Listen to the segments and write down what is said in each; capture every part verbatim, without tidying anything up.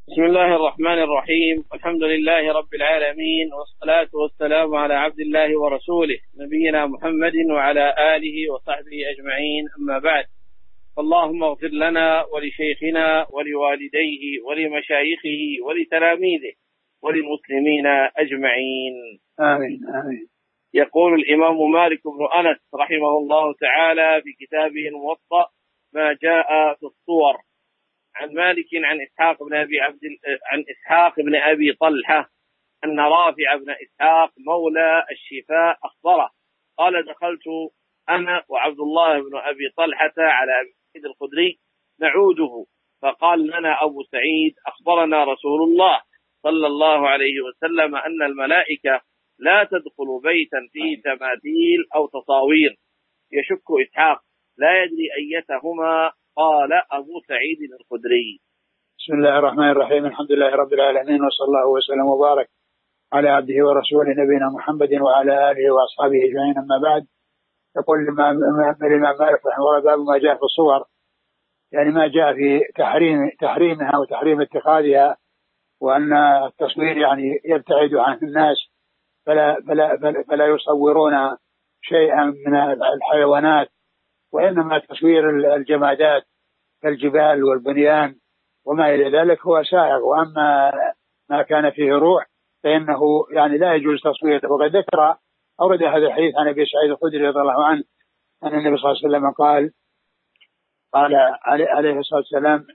بسم الله الرحمن الرحيم، الحمد لله رب العالمين، والصلاة والسلام على عبد الله ورسوله نبينا محمد وعلى آله وصحبه أجمعين، أما بعد. اللهم اغفر لنا ولشيخنا ولوالديه ولمشايخه ولتلاميذه وللمسلمين أجمعين، آمين آمين. يقول الإمام مالك بن أنس رحمه الله تعالى في كتابه الموطأ ما جاء في الصور. عن مالك عن إسحاق بن أبي عبد عن إسحاق بن أبي طلحة أن رافع بن إسحاق مولى الشفاء أخبره قال: دخلت أنا وعبد الله بن أبي طلحة على أبي سعيد الخدري نعوده، فقال لنا أبو سعيد: أخبرنا رسول الله صلى الله عليه وسلم أن الملائكة لا تدخل بيتا فيه تماثيل أو تصاوير. يشك إسحاق لا يدري أيتهما. قال أبو سعيد الخدري: بسم الله الرحمن الرحيم، الحمد لله رب العالمين، وصلى الله وسلم وبارك على عبده ورسوله نبينا محمد وعلى آله وأصحابه أجمعين، أما بعد. يقول الإمام مالك رحمه الله: باب ما جاء في الصور، يعني ما جاء في تحريم تحريمها وتحريم اتخاذها، وأن التصوير يعني يبتعد عن الناس، فلا فلا فلا, فلا يصورون شيئا من الحيوانات، وإنما تصوير الجمادات كالجبال والبنيان وما إلى ذلك هو سائغ. وأما ما كان فيه روح فإنه يعني لا يجوز تصويره. وقد ذكر أورد هذا الحديث عن أبي سعيد الخدري رضي الله عنه أن النبي صلى الله عليه وسلم قال قال عليه الصلاة والسلام: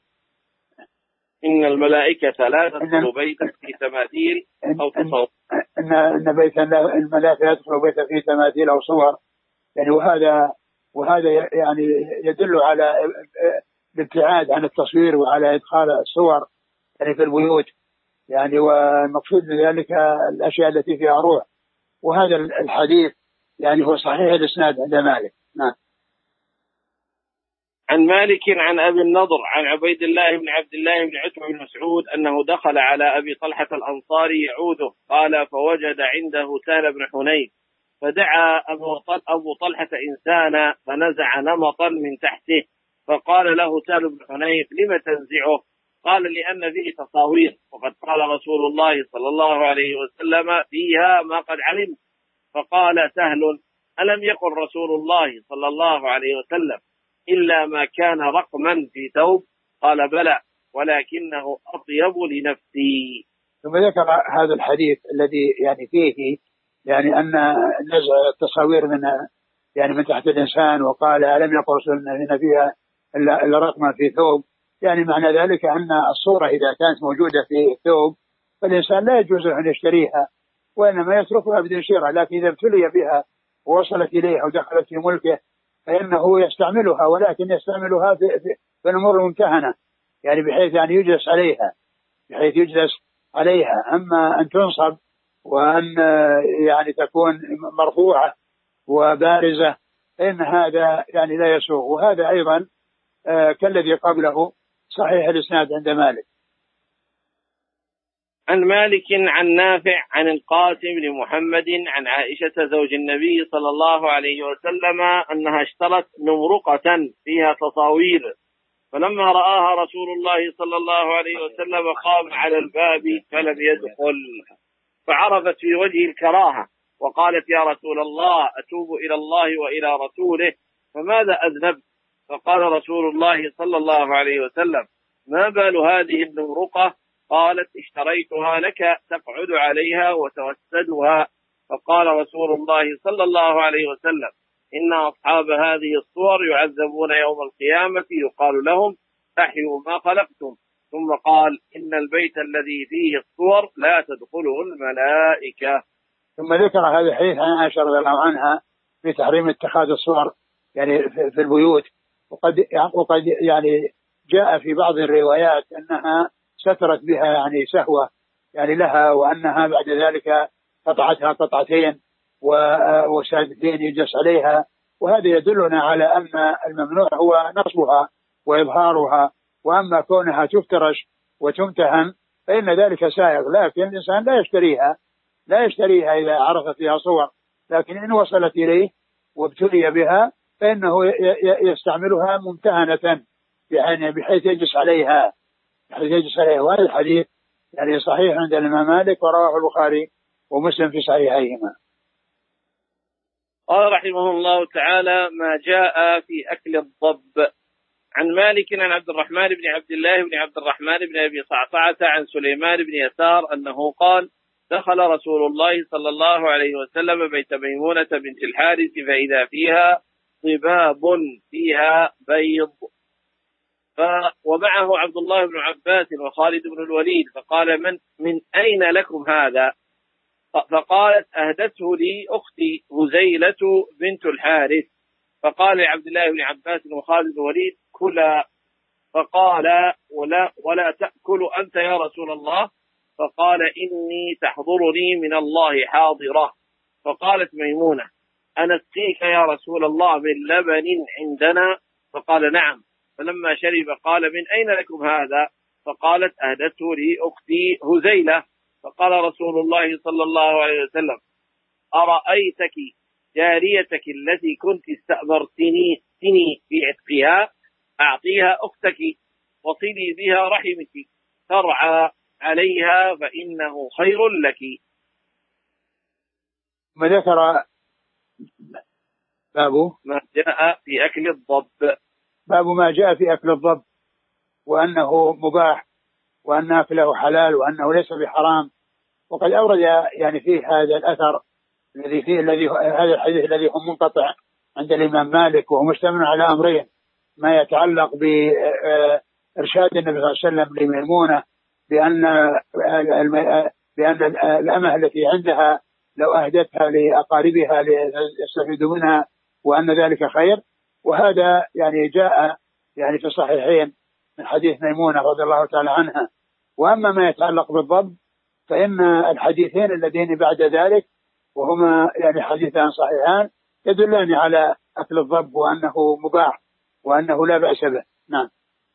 إن الملائكة لا تدخل بيتا في تماثيل أو تصور. إن إن بيتا الملائكة لا تدخل بيتا في تماثيل أو صور، يعني وهذا وهذا يعني يدل على الابتعاد عن التصوير وعلى إدخال الصور يعني في البيوت، يعني والمقصود من ذلك الأشياء التي فيها روح. وهذا الحديث يعني هو صحيح الإسناد عند مالك. نعم. عن مالك عن أبي النضر عن عبيد الله بن عبد الله بن عتبة بن مسعود أنه دخل على أبي طلحة الأنصاري يعوده، قال: فوجد عنده سهل بن حنيف، فدعا أبو طلحة إنسانا فنزع نمطا من تحته، فقال له سهل بن حنيف: لم تنزعه؟ قال: لأن فيه تصاوير، وقد قال رسول الله صلى الله عليه وسلم فيها ما قد علمت. فقال سهل: ألم يقل رسول الله صلى الله عليه وسلم إلا ما كان رقما في ثوب؟ قال: بلى، ولكنه أطيب لنفسي. ثم ذكر هذا الحديث الذي يعني فيه يعني أن نزع التصاوير من يعني من تحت الإنسان، وقال: ألم يقل رسول الله إن فيها إلا رقما في ثوب، يعني معنى ذلك أن الصورة إذا كانت موجودة في ثوب فالإنسان لا يجوز أن يشتريها، وإنما يتركها بدون شراء. لكن إذا ابتلي بها ووصلت إليه ودخلت في ملكه فإنه يستعملها، ولكن يستعملها في, في, في الأمور الممتهنة، يعني بحيث يعني يجلس عليها بحيث يجلس عليها أما أن تنصب وأن يعني تكون مرفوعة وبارزة إن هذا يعني لا يسوغ. وهذا أيضا آه كالذي قبله صحيح الإسناد عند مالك. عن مالك عن نافع عن القاسم بن محمد عن عائشة زوج النبي صلى الله عليه وسلم أنها اشترت نمرقة فيها تصاوير، فلما رآها رسول الله صلى الله عليه وسلم قام على الباب فلم يدخل، فعرفت في وجه الكراهة وقالت: يا رسول الله، أتوب إلى الله وإلى رسوله، فماذا أذنبت؟ فقال رسول الله صلى الله عليه وسلم: ما بال هذه النمرقة؟ قالت: اشتريتها لك تقعد عليها وتوسدها. فقال رسول الله صلى الله عليه وسلم: إن أصحاب هذه الصور يعذبون يوم القيامة، يقال لهم: أحيوا ما خلقتم. ثم قال: إن البيت الذي فيه الصور لا تدخله الملائكة. ثم ذكر هذا الحديث عن عائشة رضي الله عنها في تحريم اتخاذ الصور يعني في البيوت. وقد وقد يعني جاء في بعض الروايات أنها سترت بها يعني سهوة يعني لها، وأنها بعد ذلك قطعتها قطعتين وسادتين يجلس عليها. وهذا يدلنا على أن الممنوع هو نصبها وإظهارها، وأما كونها تفترش وتمتهن فإن ذلك سائغ. لكن الإنسان لا يشتريها لا يشتريها إذا عرف فيها صور، لكن إن وصلت إليه وابتلي بها فإنه يستعملها ممتهنة بحيث يجلس عليها الحديث صحيح. وهذا الحديث يعني صحيح عند الإمام مالك ورواه البخاري ومسلم في صحيحيهما. قال رحمه الله تعالى: ما جاء في أكل الضب. عن مالك عن عبد الرحمن بن عبد الله بن عبد الرحمن بن أبي صعصعة عن سليمان بن يسار أنه قال: دخل رسول الله صلى الله عليه وسلم بيت ميمونة بنت الحارث فإذا فيها ضباب فيها بيض، ومعه عبد الله بن عباس وخالد بن الوليد، فقال: من من أين لكم هذا؟ فقالت: أهدته لي أختي هزيلة بنت الحارث. فقال لعبد الله بن عباس وخالد بن الوليد: كلا. فقال: ولا, ولا تأكل أنت يا رسول الله؟ فقال: إني تحضرني من الله حاضرة. فقالت ميمونة: أنسقيك يا رسول الله من لبن عندنا؟ فقال: نعم. فلما شرب قال: من أين لكم هذا؟ فقالت: أهدته لي أختي هزيلة. فقال رسول الله صلى الله عليه وسلم: أرأيتك جاريتك التي كنت استأمرتني في عتقها؟ أعطيها أختك وصلي بها رحمك ترعى عليها فإنه خير لك. ما ذكر باب ما جاء في أكل الضب. باب ما جاء في أكل الضب، وأنه مباح، وأن أكله حلال، وأنه ليس بحرام. وقد أورد يعني فيه هذا الأثر الذي فيه الذي هذا الحديث الذي هو منقطع عند الإمام مالك، وهو مشتمل على أمرين: ما يتعلق بإرشاد النبي صلى الله عليه وسلم لميمونة بأن بأن الأمة التي عندها لو أهدتها لأقاربها ليستفيدوا منها، وأن ذلك خير. وهذا يعني جاء يعني في الصحيحين من حديث ميمونة رضي الله تعالى عنها. وأما ما يتعلق بالضب فإن الحديثين اللذين بعد ذلك وهما يعني حديثان صحيحان يدلان على أكل الضب وأنه مباح وأنه لا بأس به. نعم.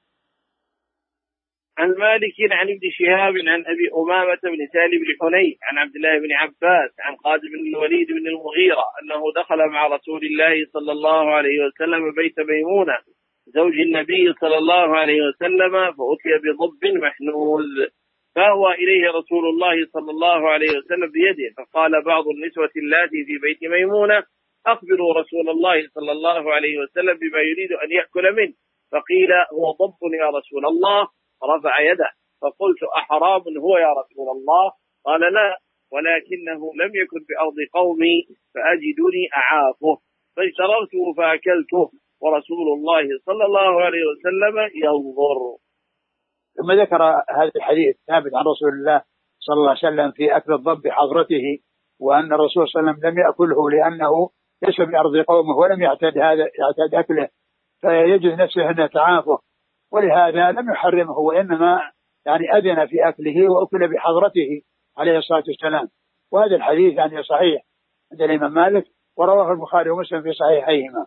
عن مالك عن ابن شهاب عن أبي أمامة بن سالم بن حنيف عن عبد الله بن عباس عن خالد بن الوليد بن المغيرة أنه دخل مع رسول الله صلى الله عليه وسلم بيت ميمونة زوج النبي صلى الله عليه وسلم فأتي بضب محنوز، فهوى إليه رسول الله صلى الله عليه وسلم بيده، فقال بعض النسوة اللاتي في بيت ميمونة: أخبروا رسول الله صلى الله عليه وسلم بما يريد أن يأكل منه. فقيل: هو ضب يا رسول الله. رفع يده، فقلت: أحرام هو يا رسول الله؟ قال: لا، ولكنه لم يكن بأرض قومي فأجدني أعافه، فاشتررته فأكلته ورسول الله صلى الله عليه وسلم ينظر. ثم ذكر هذا الحديث ثابت عن رسول الله صلى الله عليه وسلم في أكل الضب بحضرته، وأن الرسول صلى الله عليه وسلم لم يأكله لأنه ليس بأرض قومه ولم يعتد هذا يعتد أكله، فيجد نفسه أن يتعافه، ولهذا لم يحرمه، وإنما يعني أذن في أكله وأكل بحضرته عليه الصلاة والسلام. وهذا الحديث يعني صحيح عند الإمام مالك ورواه البخاري ومسلم في صحيحيهما.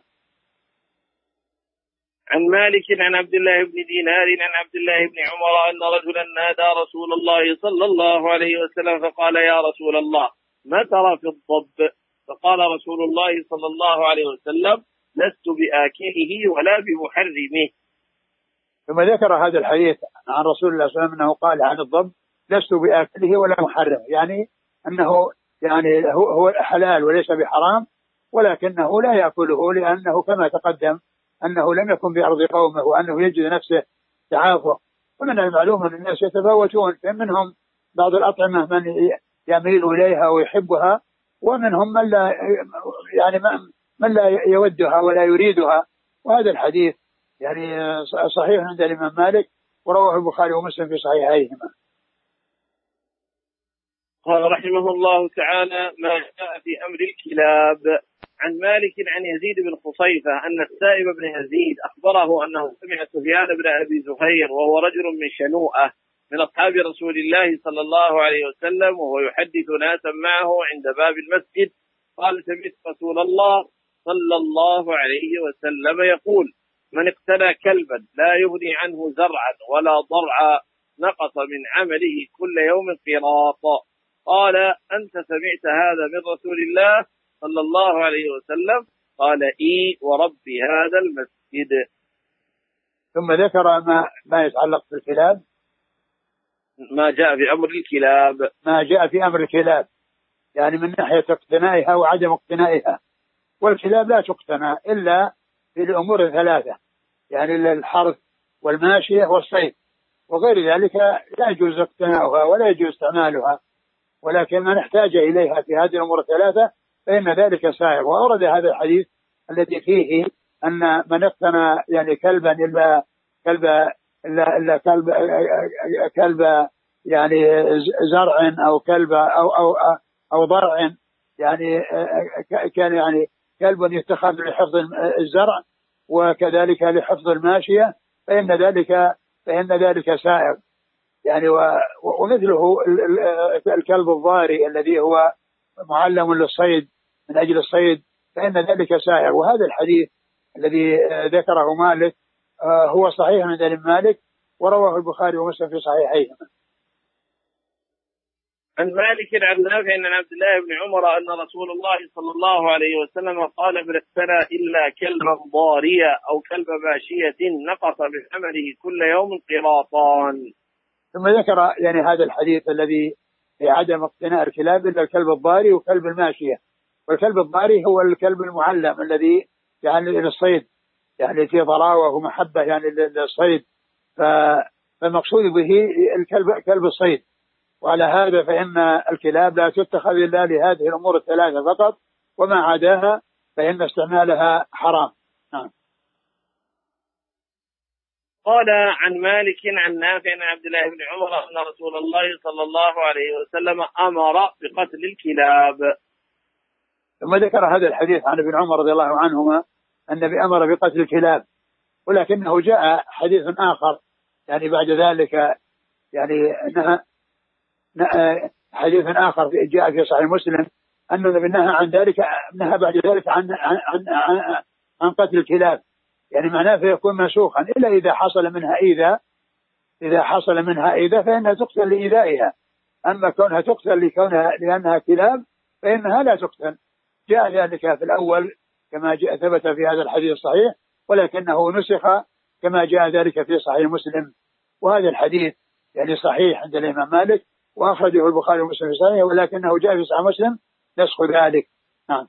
عن مالك عن عبد الله بن دينار عن عبد الله بن عمر أن رجلا نادى رسول الله صلى الله عليه وسلم فقال: يا رسول الله، ما ترى في الضب؟ فقال رسول الله صلى الله عليه وسلم: لست بآكله ولا بمحرمه. ثم ذكر هذا الحديث عن رسول الله صلى الله عليه وسلم أنه قال عن الضب: لست بآكله ولا محرمه، يعني أنه يعني هو حلال وليس بحرام، ولكنه لا يأكله لأنه كما تقدم أنه لم يكن بأرض قومه، وأنه يجد نفسه تعافه. ومن المعلوم أن الناس يتفاوتون، فمنهم بعض الأطعمة من يميل إليها ويحبها، ومنهم من لا يعني من لا يودها ولا يريدها. وهذا الحديث يعني صحيح عند الإمام مالك ورواه البخاري ومسلم في صحيحيهما. قال رحمه الله تعالى: ما جاء في أمر الكلاب. عن مالك عن يزيد بن خصيفة أن السائب بن يزيد أخبره أنه سمع سفيان بن أبي زهير وهو رجل من شنوءة من أصحاب رسول الله صلى الله عليه وسلم وهو يحدث ناسا معه عند باب المسجد قال: سمعت رسول الله صلى الله عليه وسلم يقول: من اقتنى كلبا لا يغني عنه زرعا ولا ضرعا نقص من عمله كل يوم قراط. قال: أنت سمعت هذا من رسول الله صلى الله عليه وسلم؟ قال: إي ورب هذا المسجد. ثم ذكر ما, ما يتعلق بالكلاب، ما جاء في أمر الكلاب. ما جاء في أمر الكلاب يعني من ناحية اقتنائها وعدم اقتنائها. والكلاب لا تقتنى إلا في الأمور الثلاثة، يعني الحرث والماشية والصيد، وغير ذلك لا يجوز اقتناؤها ولا يجوز استعمالها، ولكن من احتاج إليها في هذه الأمور الثلاثة فإن ذلك سائغ. وأورد هذا الحديث الذي فيه أن من اقتنى يعني كلبا إلا كلب إلا, إلا كلب كلب يعني زرع أو كلب أو أو أو ضرع، يعني كان يعني كلب يتخذ لحفظ الزرع وكذلك لحفظ الماشية، فإن ذلك فإن ذلك سائغ يعني. ومثله الكلب الضاري الذي هو معلم للصيد من أجل الصيد فإن ذلك سائغ. وهذا الحديث الذي ذكره مالك هو صحيح عند الإمام مالك، ورواه البخاري ومسلم في صحيحيهما. عن مالك عن نافع عن عبد الله بن عمر أن رسول الله صلى الله عليه وسلم قال: من اقتنى إلا كلبا ضاريا أو كلب ماشية نقص بثمنه كل يوم قراطان. ثم ذكر يعني هذا الحديث الذي في عدم اقتناء الكلاب إلا الكلب الضاري وكلب الماشية. والكلب الضاري هو الكلب المعلم الذي يعني للصيد، يعني في ضراوة ومحبة يعني للصيد، فالمقصود به الكلب كلب الصيد. وعلى هذا فإن الكلاب لا تتخذ إلا لهذه الأمور الثلاثة فقط، وما عداها فإن استعمالها حرام. نعم. قال عن مالك عن نافع عن عبد الله بن عمر أن رسول الله صلى الله عليه وسلم أمر بقتل الكلاب. ثم ذكر هذا الحديث عن ابن عمر رضي الله عنهما أن النبي أمر بقتل الكلاب، ولكنه جاء حديث آخر يعني بعد ذلك، يعني نهى حديث آخر جاء في صحيح مسلم أن النبي نهى عن ذلك، نهى بعد ذلك عن عن عن, عن قتل الكلاب، يعني معناه فيكون منسوخا إلا إذا حصل منها إيذاء. إذا حصل منها إيذاء فإنها تقتل لإيذائها، أما كونها تقتل لكونها لأنها كلاب فإنها لا تقتل. جاء ذلك في الأول كما جاء ثبت في هذا الحديث الصحيح، ولكنه نسخ كما جاء ذلك في صحيح مسلم. وهذا الحديث يعني صحيح عند الإمام مالك وأخرجه البخاري ومسلم في صحيح، ولكنه جاء في صحيح مسلم نسخ ذلك. نعم.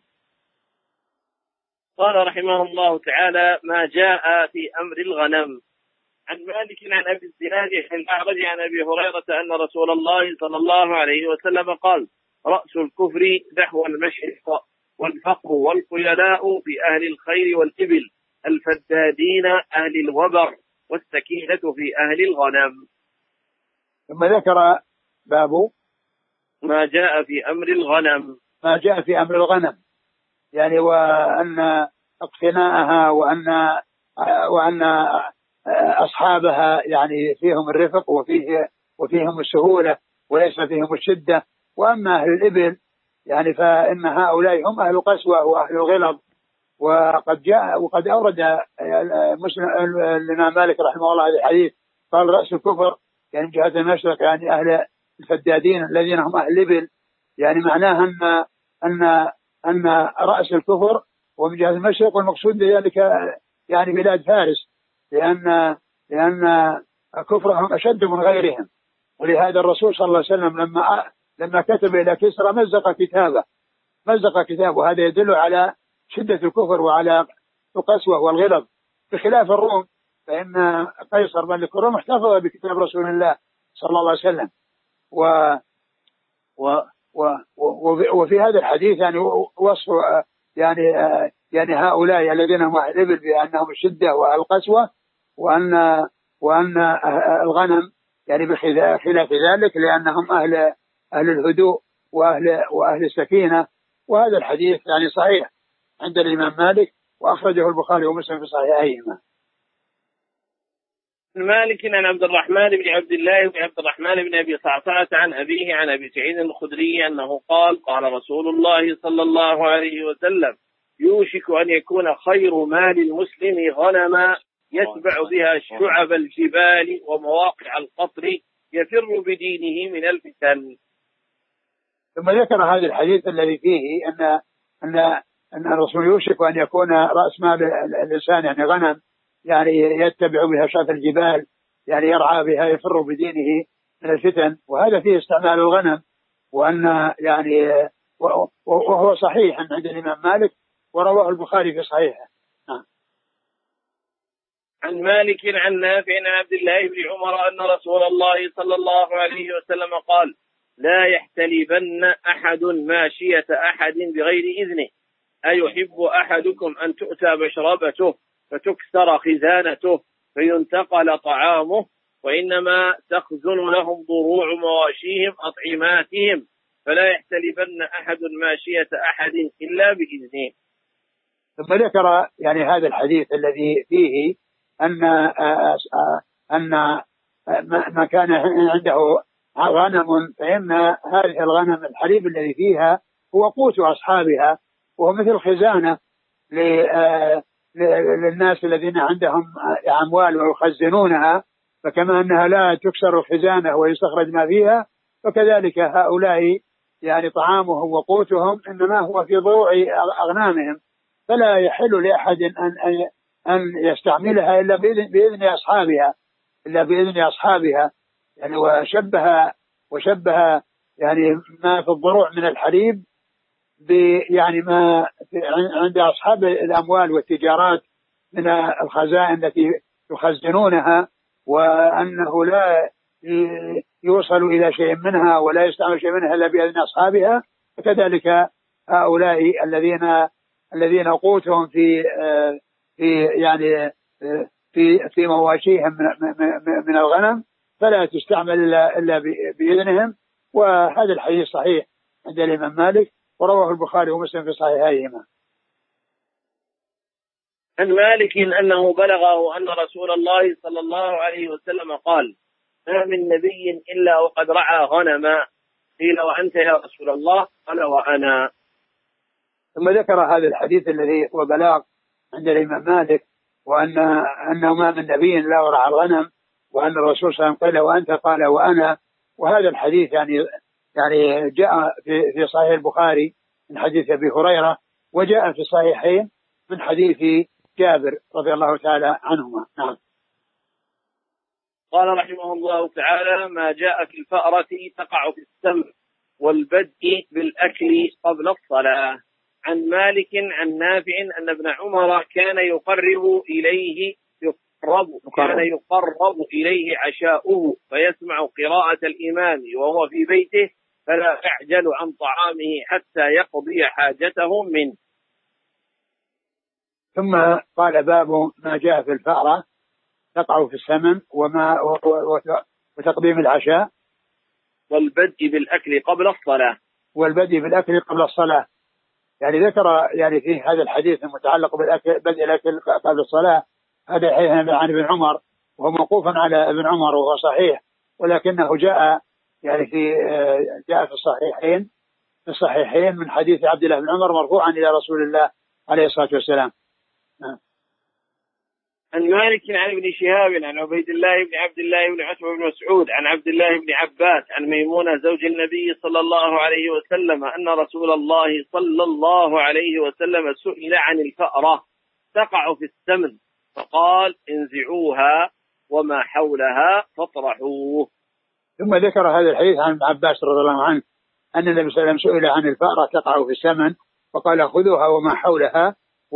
قال رحمه الله تعالى: ما جاء في أمر الغنم. عن مالك عن أبي الزناد عن الأعرج عن أبي هريرة أن رسول الله صلى الله عليه وسلم قال: رأس الكفر نحو المشرق، والفقر والخيلاء في أهل الخير والإبل، الفدادين أهل الوبر، والسكينة في أهل الغنم. ثم ذكر باب ما جاء في أمر الغنم. ما جاء في أمر الغنم يعني وأن اقتناءها وأن وأن أصحابها يعني فيهم الرفق وفيه وفيهم السهولة وليس فيهم الشدة. وأما أهل الإبل يعني فإن هؤلاء هم أهل القسوة وأهل الغلظ. وقد جاء وقد أورد مسلم الإمام مالك رحمه الله هذا الحديث، قال: رأس الكفر يعني جهة المشرق يعني أهل الفدادين الذين هم أهل الإبل، يعني معناها أن أن أن رأس الكفر ومن جهة المشرق، والمقصود بذلك يعني بلاد فارس، لأن لأن كفرهم أشد من غيرهم. ولهذا الرسول صلى الله عليه وسلم لما لما كتب إلى كسرى مزق كتابه مزق كتابه هذا يدل على شدة الكفر وعلى القسوة والغلظ، بخلاف الروم فإن قيصر ملك الروم احتفظ بكتاب رسول الله صلى الله عليه وسلم. و و و وفي هذا الحديث يعني وصف يعني يعني هؤلاء الذين هم أهل الإبل بأنهم الشدة والقسوة، وأن وأن الغنم يعني بخلاف ذلك لأنهم أهل أهل الهدوء وأهل وأهل السكينة. وهذا الحديث يعني صحيح عند الإمام مالك وأخرجه البخاري ومسلم في صحيحيهما. مالك عن عبد الرحمن بن عبد الله بن عبد الرحمن بن أبي صعصعة عن أبيه عن أبي سعيد الخدري أنه قال: قال رسول الله صلى الله عليه وسلم: يوشك أن يكون خير مال المسلم غنما يتبع بها شعب الجبال ومواقع القطر يفر بدينه من الفتن. ثم ذكر هذا الحديث الذي فيه أن أن أن الرسول يوشك أن يكون رأس مال الإنسان يعني غنم، يعني يتبع بها شاة الجبال، يعني يرعى بها يفر بدينه من الفتن، وهذا فيه استعمال الغنم، وأن يعني وهو صحيح عند الإمام مالك، ورواه البخاري في صحيحه. عن مالك عن نافع عن عبد الله بن عمر أن رسول الله صلى الله عليه وسلم قال: لا يحتلبن أحد ماشية أحد بغير إذنه، أيحب أحدكم أن تؤتى مشربته فتكسر خزانته فينتقل طعامه، وإنما تخزن لهم ضروع مواشيهم أطعماتهم، فلا يحتلبن أحد ماشية أحد إلا بإذنه. ثم ذكر يعني هذا الحديث الذي فيه أن أن ما كان عنده غنم، فإن هذه الغنم الحليب الذي فيها هو قوت أصحابها، وهو مثل خزانة للناس الذين عندهم أموال ويخزنونها، فكما أنها لا تكسر الخزانة ويستخرج ما فيها، فكذلك هؤلاء يعني طعامهم وقوتهم إنما هو في ضروع أغنامهم، فلا يحل لأحد أن أن يستعملها إلا بإذن, بإذن أصحابها إلا بإذن أصحابها يعني وشبه وشبه يعني ما في الضروع من الحليب يعني ما عند أصحاب الأموال والتجارات من الخزائن التي يخزنونها، وأنه لا يوصل إلى شيء منها ولا يستعمل شيء منها إلا بإذن أصحابها. وكذلك هؤلاء الذين الذين قوتهم في في يعني في في مواشيهم من من الغنم فلا تستعمل إلا بإذنهم. وهذا الحديث صحيح عند الإمام مالك، ورواه البخاري ومسلم في صحيحيهما. عن مالك أنه بلغه أن رسول الله صلى الله عليه وسلم قال: ما من نبي إلا وقد رعى غنما، قيل: وأنت يا رسول الله؟ قال: وأنا. ثم ذكر هذا الحديث الذي هو بلاغ عند الإمام مالك، وأن أنه ما من نبي إلا ورعى الغنم، وأن الرسول صلى الله عليه وسلم قال: وأنت؟ قال: وأنا. وهذا الحديث يعني يعني جاء في في صحيح البخاري من حديث أبي هريرة، وجاء في الصحيحين من حديث جابر رضي الله تعالى عنهما. نعم. قال رحمه الله تعالى: ما جاء في الفأرة تقع في السمع والبدء بالأكل قبل الصلاة. عن مالك عن نافع أن ابن عمر كان يقرب إليه يقرب كان يقرب إليه عشاؤه فيسمع قراءة الإمام وهو في بيته، فلا يعجل عن طعامه حتى يقضي حاجته منه. ثم قال: باب ما جاء في الفأرة تقع في السمن وما وتقديم العشاء والبدء بالأكل قبل الصلاة والبدء بالأكل قبل الصلاة. يعني ذكر يعني في هذا الحديث المتعلق بالأكل بدء الأكل قبل الصلاة، هذا حديث عن ابن عمر وهو موقوفا على ابن عمر وهو صحيح، ولكنه جاء يعني في جاء في الصحيحين في الصحيحين من حديث عبد الله بن عمر مرفوعا إلى رسول الله عليه الصلاة والسلام. عن مالك عن ابن شهاب عن عبيد الله بن عبد الله بن عتبة بن مسعود عن عبد الله بن عباس عن ميمونة زوج النبي صلى الله عليه وسلم أن رسول الله صلى الله عليه وسلم سئل عن الفأرة تقع في السمن فقال: انزعوها وما حولها فاطرحوه. ثم ذكر هذا الحديث عن عباس رضي الله عنه أن النبي صلى الله عليه وسلم سئل عن الفأرة تقع في السمن فقال: خذوها وما حولها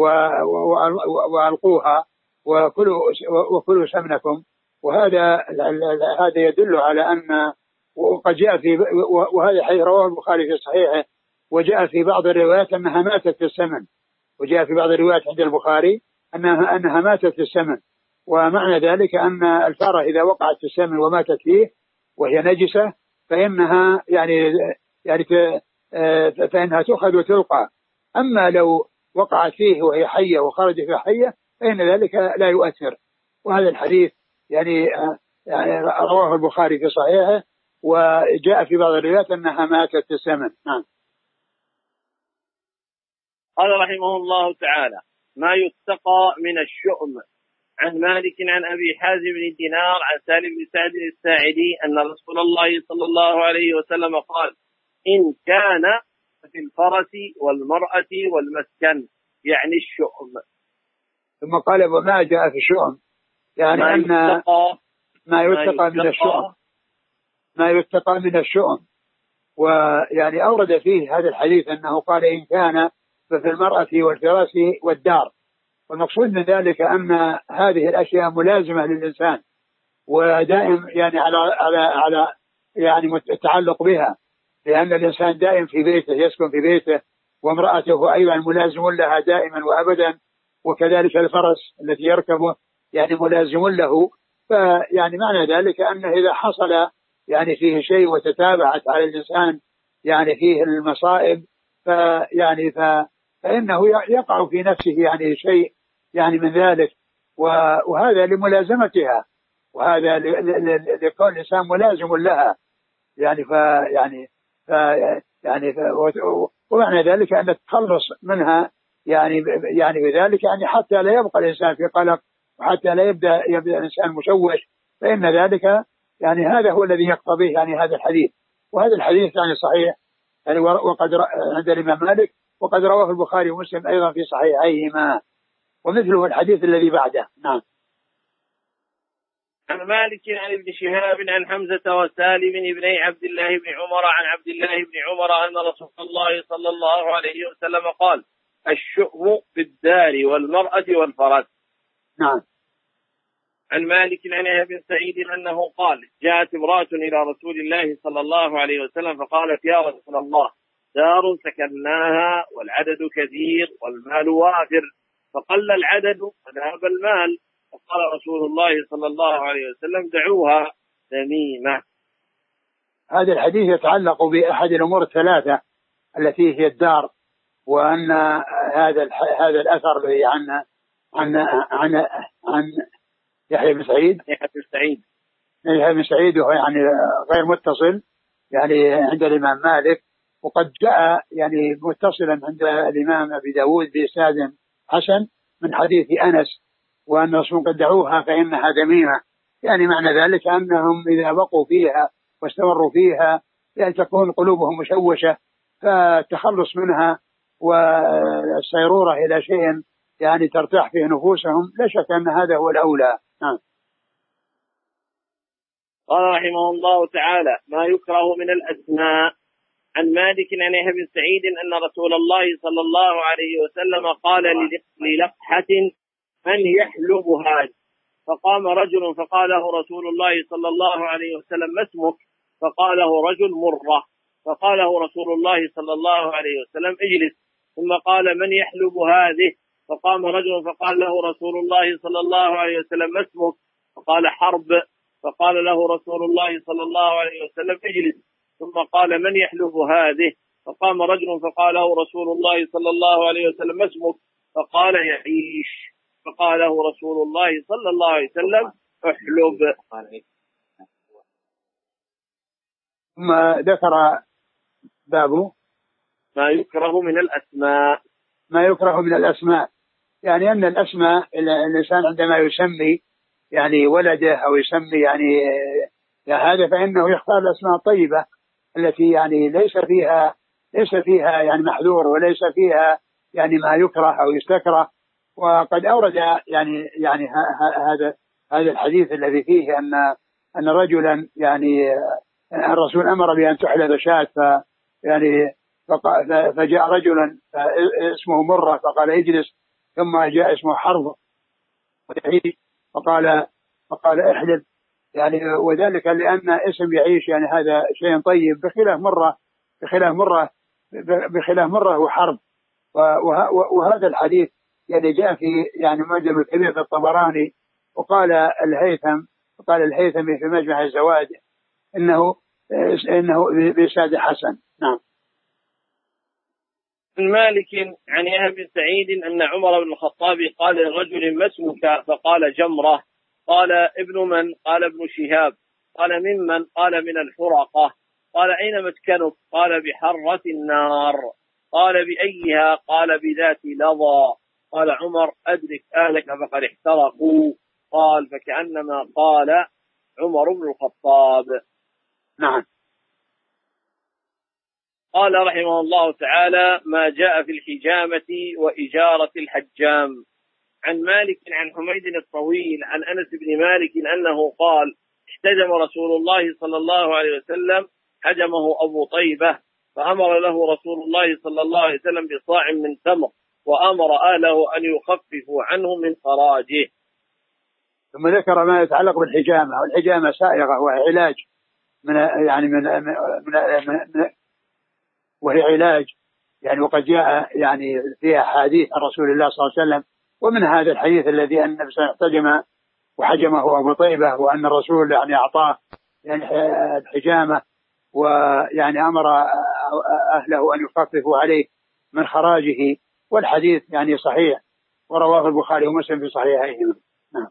وألقوها وكلوا وكلوا سمنكم. وهذا هذا يدل على أن وقد جاء في وهذا حديث رواه البخاري في صحيحه، وجاء في بعض الروايات أنها ماتت في السمن، وجاء في بعض الروايات عند البخاري أنها أنها ماتت في السمن. ومعنى ذلك أن الفأرة إذا وقعت في السمن وماتت فيه وهي نجسة فإنها يعني يعني فإنها تؤخذ وتلقى. أما لو وقعت فيه وهي حية وخرج فيها حية فإن ذلك لا يؤثر. وهذا الحديث يعني يعني رواه البخاري في صحيحه، وجاء في بعض الروايات أنها ماتت في السمن. نعم. قال رحمه الله تعالى: ما يتقى من الشؤم. عن مالك عن أبي حازم بن دينار عن سالم بن سعد الساعدي أن رسول الله صلى الله عليه وسلم قال: إن كان في الفرس والمرأة والمسكن، يعني الشؤم. ثم قال: وما جاء في الشؤم، يعني ما أن يتقى ما يتقى من الشؤم ما يتقى من الشؤم. ويعني أورد فيه هذا الحديث أنه قال إن كان ففي المرأة والفراش والدار. والمقصود من ذلك أن هذه الأشياء ملازمة للإنسان ودائم يعني على على على يعني التعلق بها، لأن الإنسان دائم في بيته، يسكن في بيته، وامرأته أيضا ملازم لها دائما وأبدا، وكذلك الفرس الذي يركبه يعني ملازم له. فيعني معنى ذلك أنه إذا حصل يعني فيه شيء وتتابعت على الإنسان يعني فيه المصائب فيعني فإنه يقع في نفسه يعني شيء يعني من ذلك، وهذا لملازمتها، وهذا لكون الإنسان ملازم لها يعني فيعني يعني ومعنى ذلك أن التخلص منها يعني يعني بذلك يعني حتى لا يبقى الإنسان في قلق، وحتى لا يبدأ يبدأ الإنسان مشوش، فإن ذلك يعني هذا هو الذي يقتضيه يعني هذا الحديث. وهذا الحديث يعني صحيح يعني وقد عند الإمام مالك، وقد رواه البخاري ومسلم أيضا في صحيحيهما، ومثله الحديث الذي بعده. نعم. عن مالك عن ابن شهاب عن حمزة وسالم بن عبد الله بن عمر عن عبد الله بن عمر أن رسول الله صلى الله عليه وسلم قال الشؤم في الدار والمرأة والفرس. نعم. عن مالك عن ابي سعيد أنه قال جاءت امرأة إلى رسول الله صلى الله عليه وسلم فقالت يا رسول الله دار سكناها والعدد كثير والمال وافر فقل العدد وذهب المال، فقال رسول الله صلى الله عليه وسلم دعوها ذميمة. هذا الحديث يتعلق بأحد الأمور الثلاثة التي هي الدار، وأن هذا هذا الأثر عن عن عن عن يحيى بن سعيد يحيى بن سعيد يحيى بن سعيد وهو يعني غير متصل يعني عند الإمام مالك، وقد جاء يعني متصلا عند الإمام أبي داود بإسناد حسن من حديث أنس، وأن الرسول قد دعوها فإنها ذميمة، يعني معنى ذلك أنهم إذا بقوا فيها واستمروا فيها يعني تكون قلوبهم مشوشة، فالتخلص منها والسيرورة إلى شيء يعني ترتاح فيه نفوسهم لا شك أن هذا هو الأولى. نعم. قال رحمه الله تعالى ما يكره من الأسماء. عن مالك عن يحيى بن سعيد أن رسول الله صلى الله عليه وسلم قال للقحة من يحلب هذا؟ فقام رجل فقال له رسول الله صلى الله عليه وسلم ما اسمك؟ فقال له رجل مرة. فقال له رسول الله صلى الله عليه وسلم اجلس. ثم قال من يحلب هذه؟ فقام رجل فقال له رسول الله صلى الله عليه وسلم ما اسمك؟ فقال حرب. فقال له رسول الله صلى الله عليه وسلم اجلس. ثم قال من يحلب هذه؟ فقام رجل فقال له رسول الله صلى الله عليه وسلم ما اسمك؟ فقال يعيش. فقال له رسول الله صلى الله عليه وسلم احلب. ثم ذكر بابه ما يكره من الأسماء. ما يكره من الأسماء يعني أن الأسماء الإنسان عندما يسمي يعني ولده أو يسمي يعني, يعني هذا فإنه يختار الأسماء الطيبة التي يعني ليس فيها ليس فيها يعني محذور وليس فيها يعني ما يكره أو يستكره. وقد أورد يعني يعني هذا هذا الحديث الذي فيه أن أن رجلا يعني الرسول أمر بأن تحلب شاة ف يعني فجاء رجلا اسمه مرة فقال اجلس. ثم جاء اسمه حرب فقال فقال احلب يعني، وذلك لأن اسم يعيش يعني هذا شيء طيب، بخلاف مرة بخلاف مرة بخلاف مرة وحرب. وهذا الحديث يعني جاء في يعني معجم الكبير في الطبراني، وقال الهيثم قال الهيثمي في مجمع الزوائد انه انه بإسناد حسن. نعم. مالك عن يحيى بن سعيد أن عمر بن الخطاب قال لرجل ما اسمك؟ فقال جمرة. قال ابن من؟ قال ابن شهاب. قال ممن؟ قال من الحرقة. قال أين مسكنك؟ قال بحرة النار. قال بأيها؟ قال بذات لظى. قال عمر أدرك أهلك فقد احترقوا. قال فكأنما قال عمر بن الخطاب. نعم. قال رحمه الله تعالى ما جاء في الحجامة وإجارة الحجام. عن مالك عن حميد الطويل عن أنس بن مالك أنه قال احتجم رسول الله صلى الله عليه وسلم حجمه أبو طيبة، فأمر له رسول الله صلى الله عليه وسلم بصاع من تمر، وأمر أهله أن يخففوا عنه من خراجه. ثم ذكر ما يتعلق بالحجامة، والحجامة سائغة وهي علاج من يعني من, من, من, من وهي علاج يعني، وقد جاء يعني فيها حديث عن رسول الله صلى الله عليه وسلم، ومن هذا الحديث الذي أن النبي صلى الله عليه وسلم احتجم وحجمه أبو طيبة، وأن الرسول يعني أعطاه يعني الحجامة، ويعني أمر أهله أن يخففوا عليه من خراجه، والحديث يعني صحيح، ورواه البخاري ومسلم في صحيحيهما. نعم.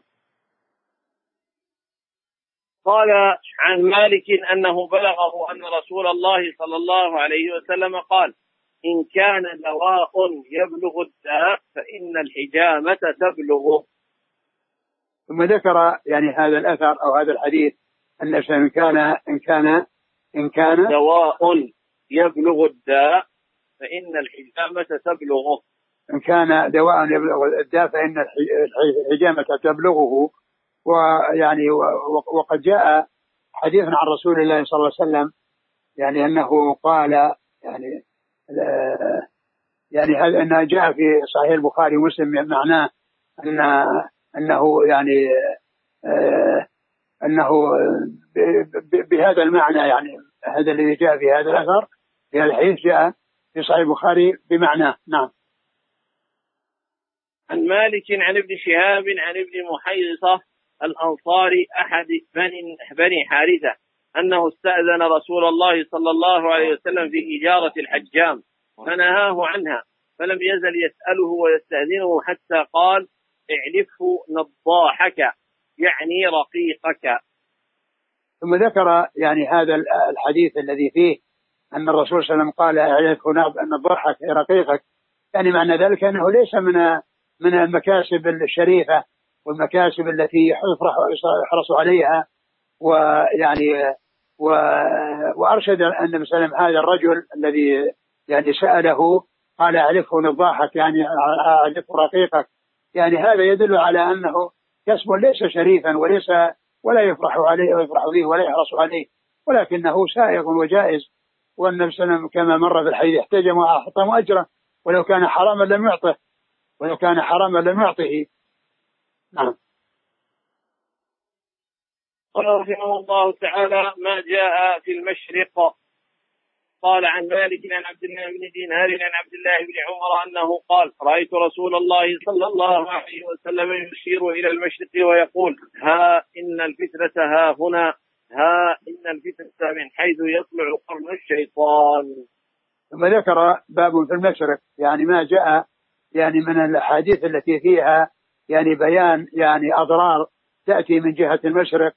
قال عن مالك أنه بلغه أن رسول الله صلى الله عليه وسلم قال: إن كان دواء يبلغ الداء فإن الحجامة تبلغه. ثم ذكر يعني هذا الأثر أو هذا الحديث أن إن كان إن كان إن كان دواء يبلغ الداء فإن الحجامة تبلغه. إن كان دواء يبلغ الداء فإن الحجامة تبلغه. ويعني وقد جاء حديث عن رسول الله صلى الله عليه وسلم يعني أنه قال يعني يعني هذا أنه جاء في صحيح البخاري ومسلم، معناه أن أنه يعني أنه بهذا المعنى، يعني هذا الذي جاء في هذا الأثر في هذا الحديث جاء في صحيح البخاري بمعناه. نعم. عن مالك عن ابن شهاب عن ابن محيصة الأنصاري أحد بني, بني حارثة أنه استأذن رسول الله صلى الله عليه وسلم في إجارة الحجام فنهاه عنها، فلم يزل يسأله ويستأذنه حتى قال: اعلفه نضاحك، يعني رقيقك. ثم ذكر يعني هذا الحديث الذي فيه أن الرسول صلى الله عليه وسلم قال: اعلفه نضاحك رقيقك، يعني معنى ذلك أنه ليس من من المكاسب الشريفة والمكاسب التي يحرص عليها. ويعني وأرشد النبي صلى الله عليه وسلم هذا الرجل الذي يعني سأله، قال: اعرفه نضاحك، يعني اعرفه رقيقك، يعني هذا يدل على أنه كسب ليس شريفا وليس ولا يفرح عليه ويفرح به ولا يحرص عليه، ولكنه سائغ وجائز. والنبي صلى الله عليه وسلم كما مر في الحديث احتجم وأعطى أجره، ولو كان حراما لم يعطه ولو كان حراما لم يعطه. نعم. قال رحمه الله تعالى: ما جاء في المشرق. قال عن مالك عن عبد الله بن دينار عن عبد الله بن عمر أنه قال: رأيت رسول الله صلى الله عليه وسلم يشير إلى المشرق ويقول: ها إن الفتنة ها هنا، ها إن الفتنة من حيث يطلع قرن الشيطان. ثم ذكر باب في المشرق، يعني ما جاء يعني من الأحاديث التي فيها يعني بيان يعني أضرار تأتي من جهة المشرق،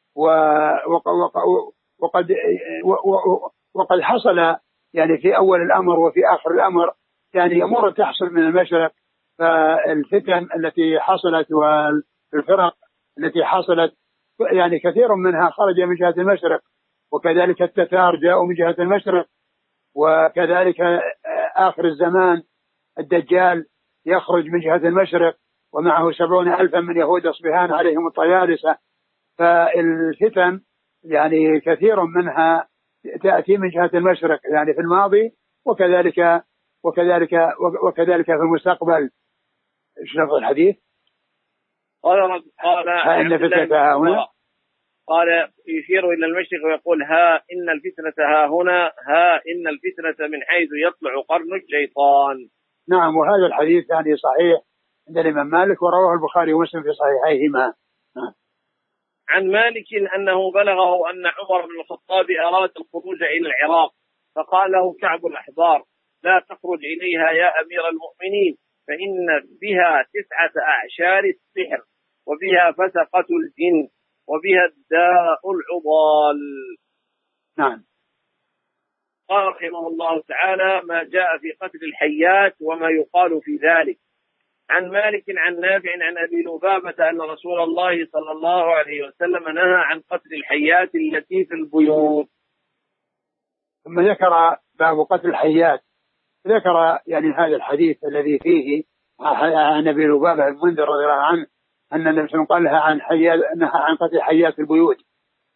وقد وقد حصل يعني في أول الأمر وفي آخر الأمر يعني أمور تحصل من المشرق. فالفتن التي حصلت والفرق التي حصلت يعني كثير منها خرج من جهة المشرق، وكذلك التتار جاءوا من جهة المشرق، وكذلك آخر الزمان الدجال يخرج من جهة المشرق ومعه سبعون ألفا من يهود أصبهان عليهم الطيالسة. فالفتن يعني كثير منها تأتي من جهة المشرق يعني في الماضي، وكذلك وكذلك وكذلك في المستقبل. ايش لفظ الحديث؟ قال قال إن فتنة هنا، قال يشير إلى المشرق ويقول: ها إن الفتنة ها هنا، ها إن الفتنة من حيث يطلع قرن الشيطان. نعم. وهذا الحديث يعني صحيح عند الإمام مالك، ورواه البخاري ومسلم في صحيحيهما. نعم. عن مالك أنه بلغه أن عمر بن الخطاب أراد الخروج إلى العراق، فقال له كعب الأحبار: لا تخرج إليها يا أمير المؤمنين، فإن بها تسعة أعشار السحر، وبها فسقة الجن، وبها الداء العضال. نعم. قال رحمه الله تعالى: ما جاء في قتل الحيات وما يقال في ذلك. عن مالك عن نافع عن أبي لبابة أن رسول الله صلى الله عليه وسلم نهى عن قتل الحيات التي في البيوت. ثم ذكر باب قتل الحيات، ذكر يعني هذا الحديث الذي فيه عن أبي لبابة المنذر رضي الله عنه أن النبي صلى الله عليه وسلم قال عن حيات، نهى عن قتل حيات البيوت،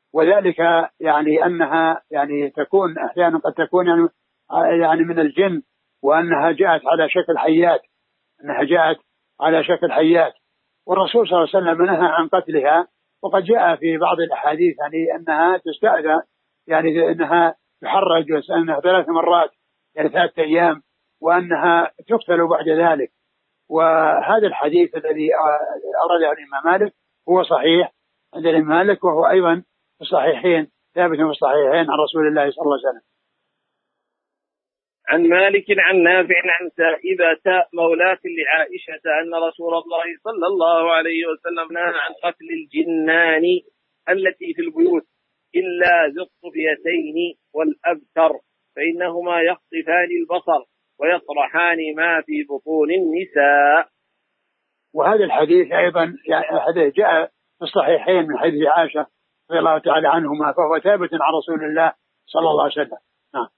وذلك يعني أنها يعني تكون أحيانا قد تكون يعني يعني من الجن، وأنها جاءت على شكل حيات، أنها جاءت على شكل حيات. والرسول صلى الله عليه وسلم نهى عن قتلها، وقد جاء في بعض الأحاديث يعني أنها تستأذى، يعني أنها تحرج وأنها ثلاث مرات يعني ثلاثة أيام، وأنها تقتل بعد ذلك. وهذا الحديث الذي أورده الإمام مالك هو صحيح عند الإمام مالك، وهو أيضا في الصحيحين، ثابت في الصحيحين عن رسول الله صلى الله عليه وسلم. عن مالك عن نافع عن سائبة مولاة لعائشة أن رسول الله صلى الله عليه وسلم نهى عن قتل الجنان التي في البيوت إلا ذي الطفيتين والأبتر، فإنهما يخطفان البصر ويطرحان ما في بطون النساء. وهذا الحديث أيضا يعني جاء في الصحيحين من حديث عائشة رضي الله تعالى عنهما، فهو ثابت عن رسول الله صلى الله عليه وسلم. نعم.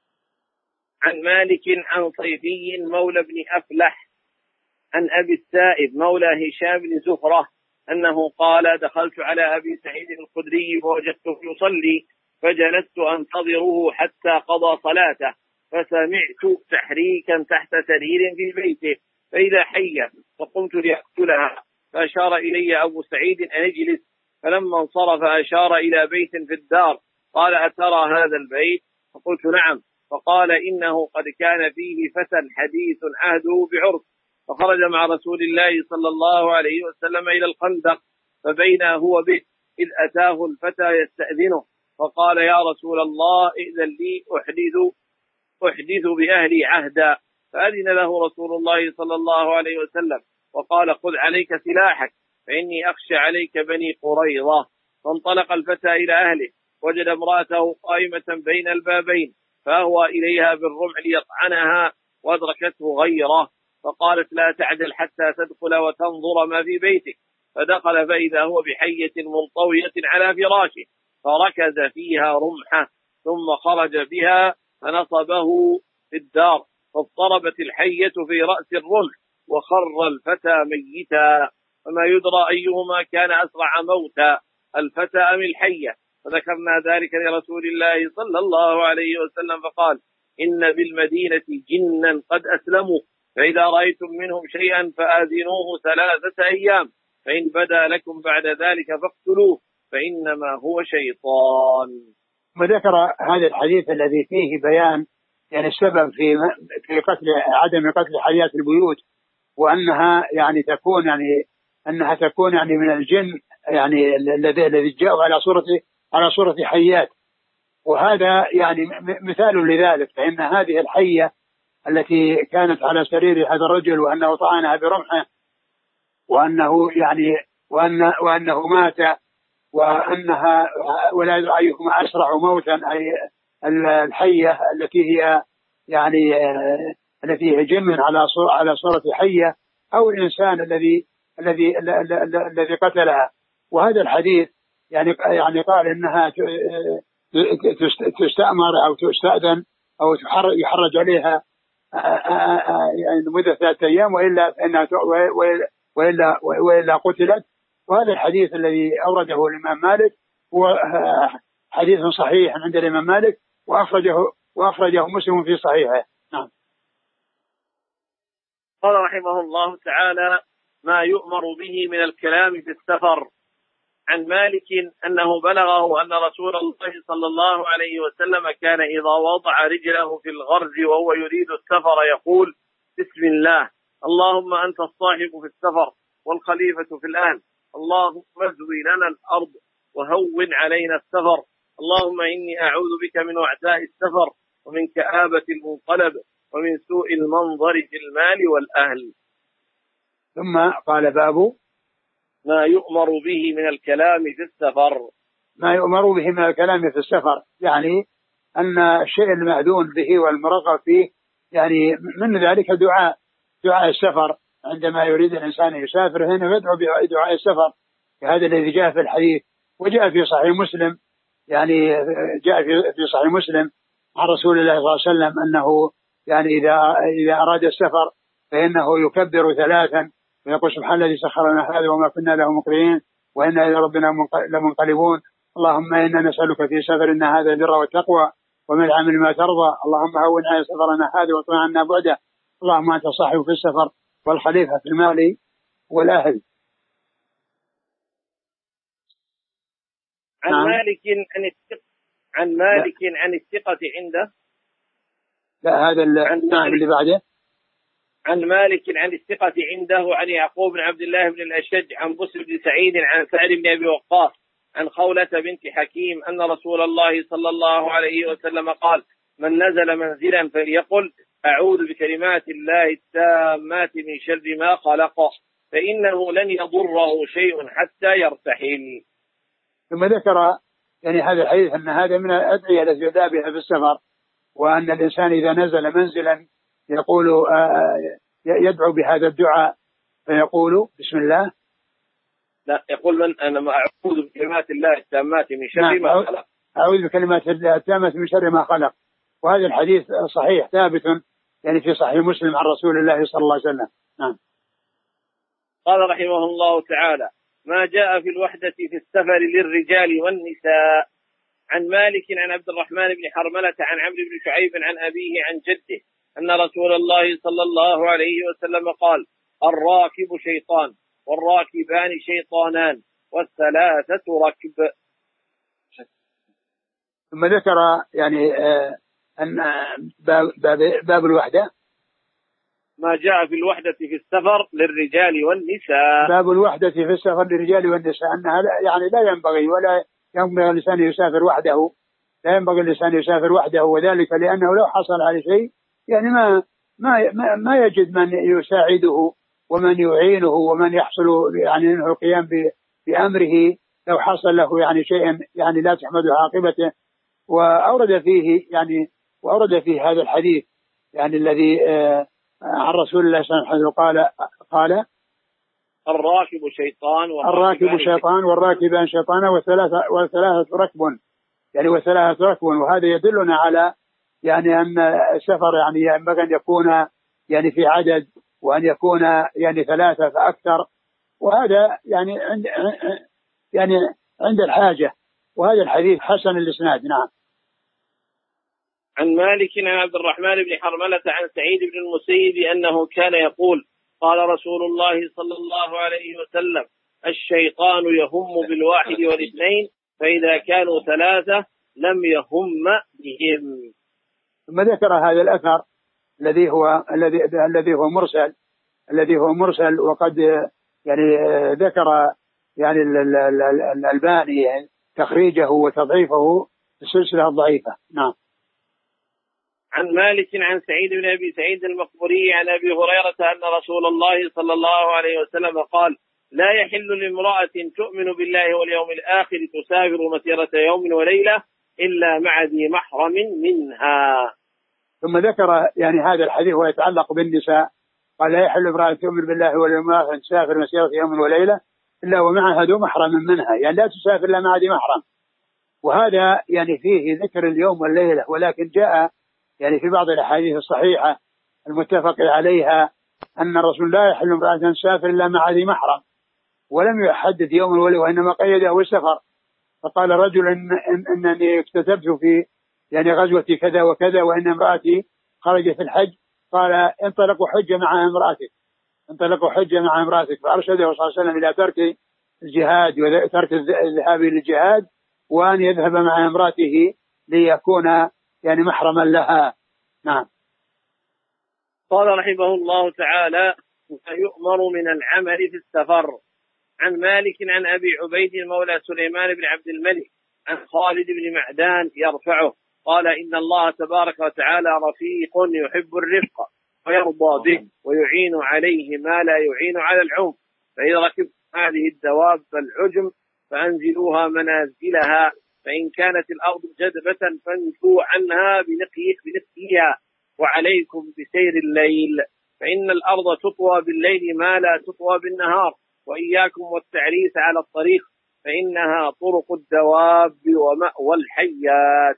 عن مالك عن صيفي مولى بن أفلح عن أبي السائب مولى هشام بن زهرة أنه قال: دخلت على أبي سعيد الخدري فوجدته يصلي، فجلست أنتظره حتى قضى صلاته، فسمعت تحريكا تحت سرير في بيته فإذا حية، فقمت لأقتلها، فأشار إلي أبو سعيد أن اجلس، فلما انصرف أشار إلى بيت في الدار، قال: أترى هذا البيت؟ فقلت: نعم. فقال: إنه قد كان فيه فتى حديث عهده بعرس، فخرج مع رسول الله صلى الله عليه وسلم إلى الخندق، فبينا هو به إذ أتاه الفتى يستأذنه، فقال: يا رسول الله ائذن لي أحدث أحدث بأهلي عهدا، فأذن له رسول الله صلى الله عليه وسلم، وقال: خذ عليك سلاحك فإني أخشى عليك بني قريظة. فانطلق الفتى إلى أهله، وجد امرأته قائمة بين البابين، فأهوى إليها بالرمح ليطعنها، وأدركته غيره، فقالت: لا تعجل حتى تدخل وتنظر ما في بيتك. فدخل فإذا هو بحية منطوية على فراشه، فركز فيها رمحه، ثم خرج بها فنصبه في الدار، فاضطربت الحية في رأس الرمح، وخر الفتى ميتا، فما يدرى أيهما كان أسرع موتا، الفتى أم الحية. فذكرنا ذلك لرسول الله صلى الله عليه وسلم، فقال: إن بالمدينة جنا قد أسلموا، فإذا رأيتم منهم شيئا فآذنوه ثلاثة أيام، فإن بدا لكم بعد ذلك فاقتلوه، فإنما هو شيطان. وذكر هذا الحديث الذي فيه بيان يعني السبب في في قتل عدم قتل حيات البيوت، وأنها يعني تكون يعني أنها تكون يعني من الجن، يعني الذي الذي جاءوا على صورة على صورة حيات. وهذا يعني مثال لذلك، فإن هذه الحية التي كانت على سرير هذا الرجل، وأنه طعنها برمحه، وأنه يعني وأن وأنه مات، وأنها ولا يدرى أيهما أسرع موتا، أي الحية التي هي يعني التي هي جن على على صورة حية، أو الإنسان الذي الذي الذي قتلها. وهذا الحديث يعني يعني قال إنها تستأمر أو تستأذن أو يحرج عليها يعني مدة ثلاثة أيام، وإلا فإنها وإلا وإلا قتلت. وهذا الحديث الذي أورده الإمام مالك هو حديث صحيح عند الإمام مالك، وأخرجه وأخرجه مسلم في صحيحه. نعم. قال رحمه الله تعالى: ما يؤمر به من الكلام في السفر. عن مالك أنه بلغه أن رسول الله صلى الله عليه وسلم كان إذا وضع رجله في الغرز وهو يريد السفر يقول: بسم الله، اللهم أنت الصاحب في السفر والخليفة في الأهل، اللهم ازوي لنا الأرض وهون علينا السفر، اللهم إني أعوذ بك من وعثاء السفر ومن كآبة المنقلب ومن سوء المنظر في المال والأهل. ثم قال: باب ما يؤمر به من الكلام في السفر. ما يؤمر به من الكلام في السفر، يعني أن الشيء المأذون به والمرغب فيه، يعني من ذلك دعاء دعاء السفر. عندما يريد الإنسان يسافر هنا يدعو بدعاء السفر، هذا الذي جاء في الحديث. وجاء في صحيح مسلم، يعني جاء في صحيح مسلم عن رسول الله صلى الله عليه وسلم أنه يعني إذا إذا أراد السفر فإنه يكبر ثلاثا ويقول: سبحان الذي سخر لنا هذا وما كنا له مقرنين وإنا إلى ربنا لمنقلبون، اللهم إنا نسألك في سفرنا هذا البر والتقوى ومن العمل ما ترضى. اللهم هون على سفرنا هذا واطمع عنا بعده. اللهم أنت صاحب في السفر والخليفة في المال والأهل. عن نعم. مالك عن الثقة عن مالك عن الثقة عنده. لا هذا النائب اللي بعده. عن مالك عن الثقة عنده عن يعقوب بن عبد الله بن الأشج عن بسر بن سعيد عن سعد بن أبي وقاص عن خولة بنت حكيم أن رسول الله صلى الله عليه وسلم قال: من نزل منزلا فليقل: أعوذ بكلمات الله التامات من شر ما خلق، فإنه لن يضره شيء حتى يرتحل. ثم ذكر يعني هذا الحديث أن هذا من الأدعية التي يدعى بها في السفر، وأن الإنسان إذا نزل منزلا يقول يدعو بهذا الدعاء فيقول بسم الله. لا، يقول من أنا أعوذ بكلمات الله التامات من شر ما خلق. أعوذ بكلمات الله التامات من شر ما خلق. وهذا الحديث صحيح ثابت يعني في صحيح مسلم عن رسول الله صلى الله عليه وسلم. نعم. قال رحمه الله تعالى: ما جاء في الوحدة في السفر للرجال والنساء. عن مالك عن عبد الرحمن بن حرملة عن عمرو بن شعيب عن أبيه عن جده أن رسول الله صلى الله عليه وسلم قال: الراكب شيطان والراكبان شيطانان والثلاثة ركب. ثم ذكر يعني أن باب, باب, باب الوحدة. ما جاء في الوحدة في السفر للرجال والنساء. باب الوحدة في السفر للرجال والنساء أنها يعني لا ينبغي ولا ينبغي الإنسان يسافر وحده، لا ينبغي الإنسان يسافر وحده، وذلك لأنه لو حصل على شيء يعني ما ما ما يجد من يساعده ومن يعينه ومن يحصل يعني منه القيام بأمره لو حصل له يعني شيء يعني لا تحمد عاقبته. وأورد فيه يعني وأورد فيه هذا الحديث يعني الذي آه عن رسول الله صلى الله عليه وسلم قال قال الراكب شيطان الراكب شيطان والراكبان شيطان وثلاثة وثلاثة ركب يعني وثلاثة ركب. وهذا يدلنا على يعني أن السفر يعني ينبغي أن يكون يعني في عدد، وأن يكون يعني ثلاثة فأكثر، وهذا يعني عند يعني عند الحاجة. وهذا الحديث حسن الإسناد. نعم. عن مالك عن عبد الرحمن بن حرملة عن سعيد بن المسيب أنه كان يقول: قال رسول الله صلى الله عليه وسلم: الشيطان يهم بالواحد والاثنين، فإذا كانوا ثلاثة لم يهم بهم. ثم ذكر هذا الأثر الذي هو الذي الذي هو مرسل الذي هو مرسل وقد يعني ذكر يعني الألباني يعني تخريجه وتضعيفه في السلسلة الضعيفة. نعم. عن مالك عن سعيد بن أبي سعيد المقبري عن أبي هريرة أن رسول الله صلى الله عليه وسلم قال: لا يحل لامرأة تؤمن بالله واليوم الآخر تسافر مسيرة يوم وليلة إلا مع ذي محرم منها. ثم ذكر يعني هذا الحديث ويتعلق بالنساء. قال: لا يحل امرأة تؤمن بالله واليوم الآخر تسافر مسيرة يوم وليلة إلا ومعها ذو محرم منها، يعني لا تسافر إلا مع ذي محرم. وهذا يعني فيه ذكر اليوم والليلة، ولكن جاء يعني في بعض الأحاديث الصحيحة المتفق عليها أن الرسول لا يحل امرأة تسافر إلا مع ذي محرم، ولم يحدد يوم الولي وإنما قيده السفر. فقال رجل إن إن إنني اكتتبت في يعني غزوة كذا وكذا وإن امرأتي خرجت في الحج. قال: انطلقوا حج مع امرأتك انطلقوا حج مع امرأتك فأرشده صلى الله عليه وسلم إلى ترك الجهاد وترك الذهاب للجهاد، وأن يذهب مع امرأته ليكون يعني محرما لها. نعم. قال رحمه الله تعالى: يؤمر من العمل في السفر. عن مالك عن أبي عبيد مولى سليمان بن عبد الملك عن خالد بن معدان يرفعه قال: إن الله تبارك وتعالى رفيق يحب الرفق ويرضى به ويعين عليه ما لا يعين على العنف، فإذا ركبت هذه الدواب العجم فأنزلوها منازلها، فإن كانت الأرض جدبة فانجوا عنها بنقيها، وعليكم بسير الليل، فإن الأرض تطوى بالليل ما لا تطوى بالنهار، وإياكم والتعريس على الطريق فإنها طرق الدواب ومأوى الحيات.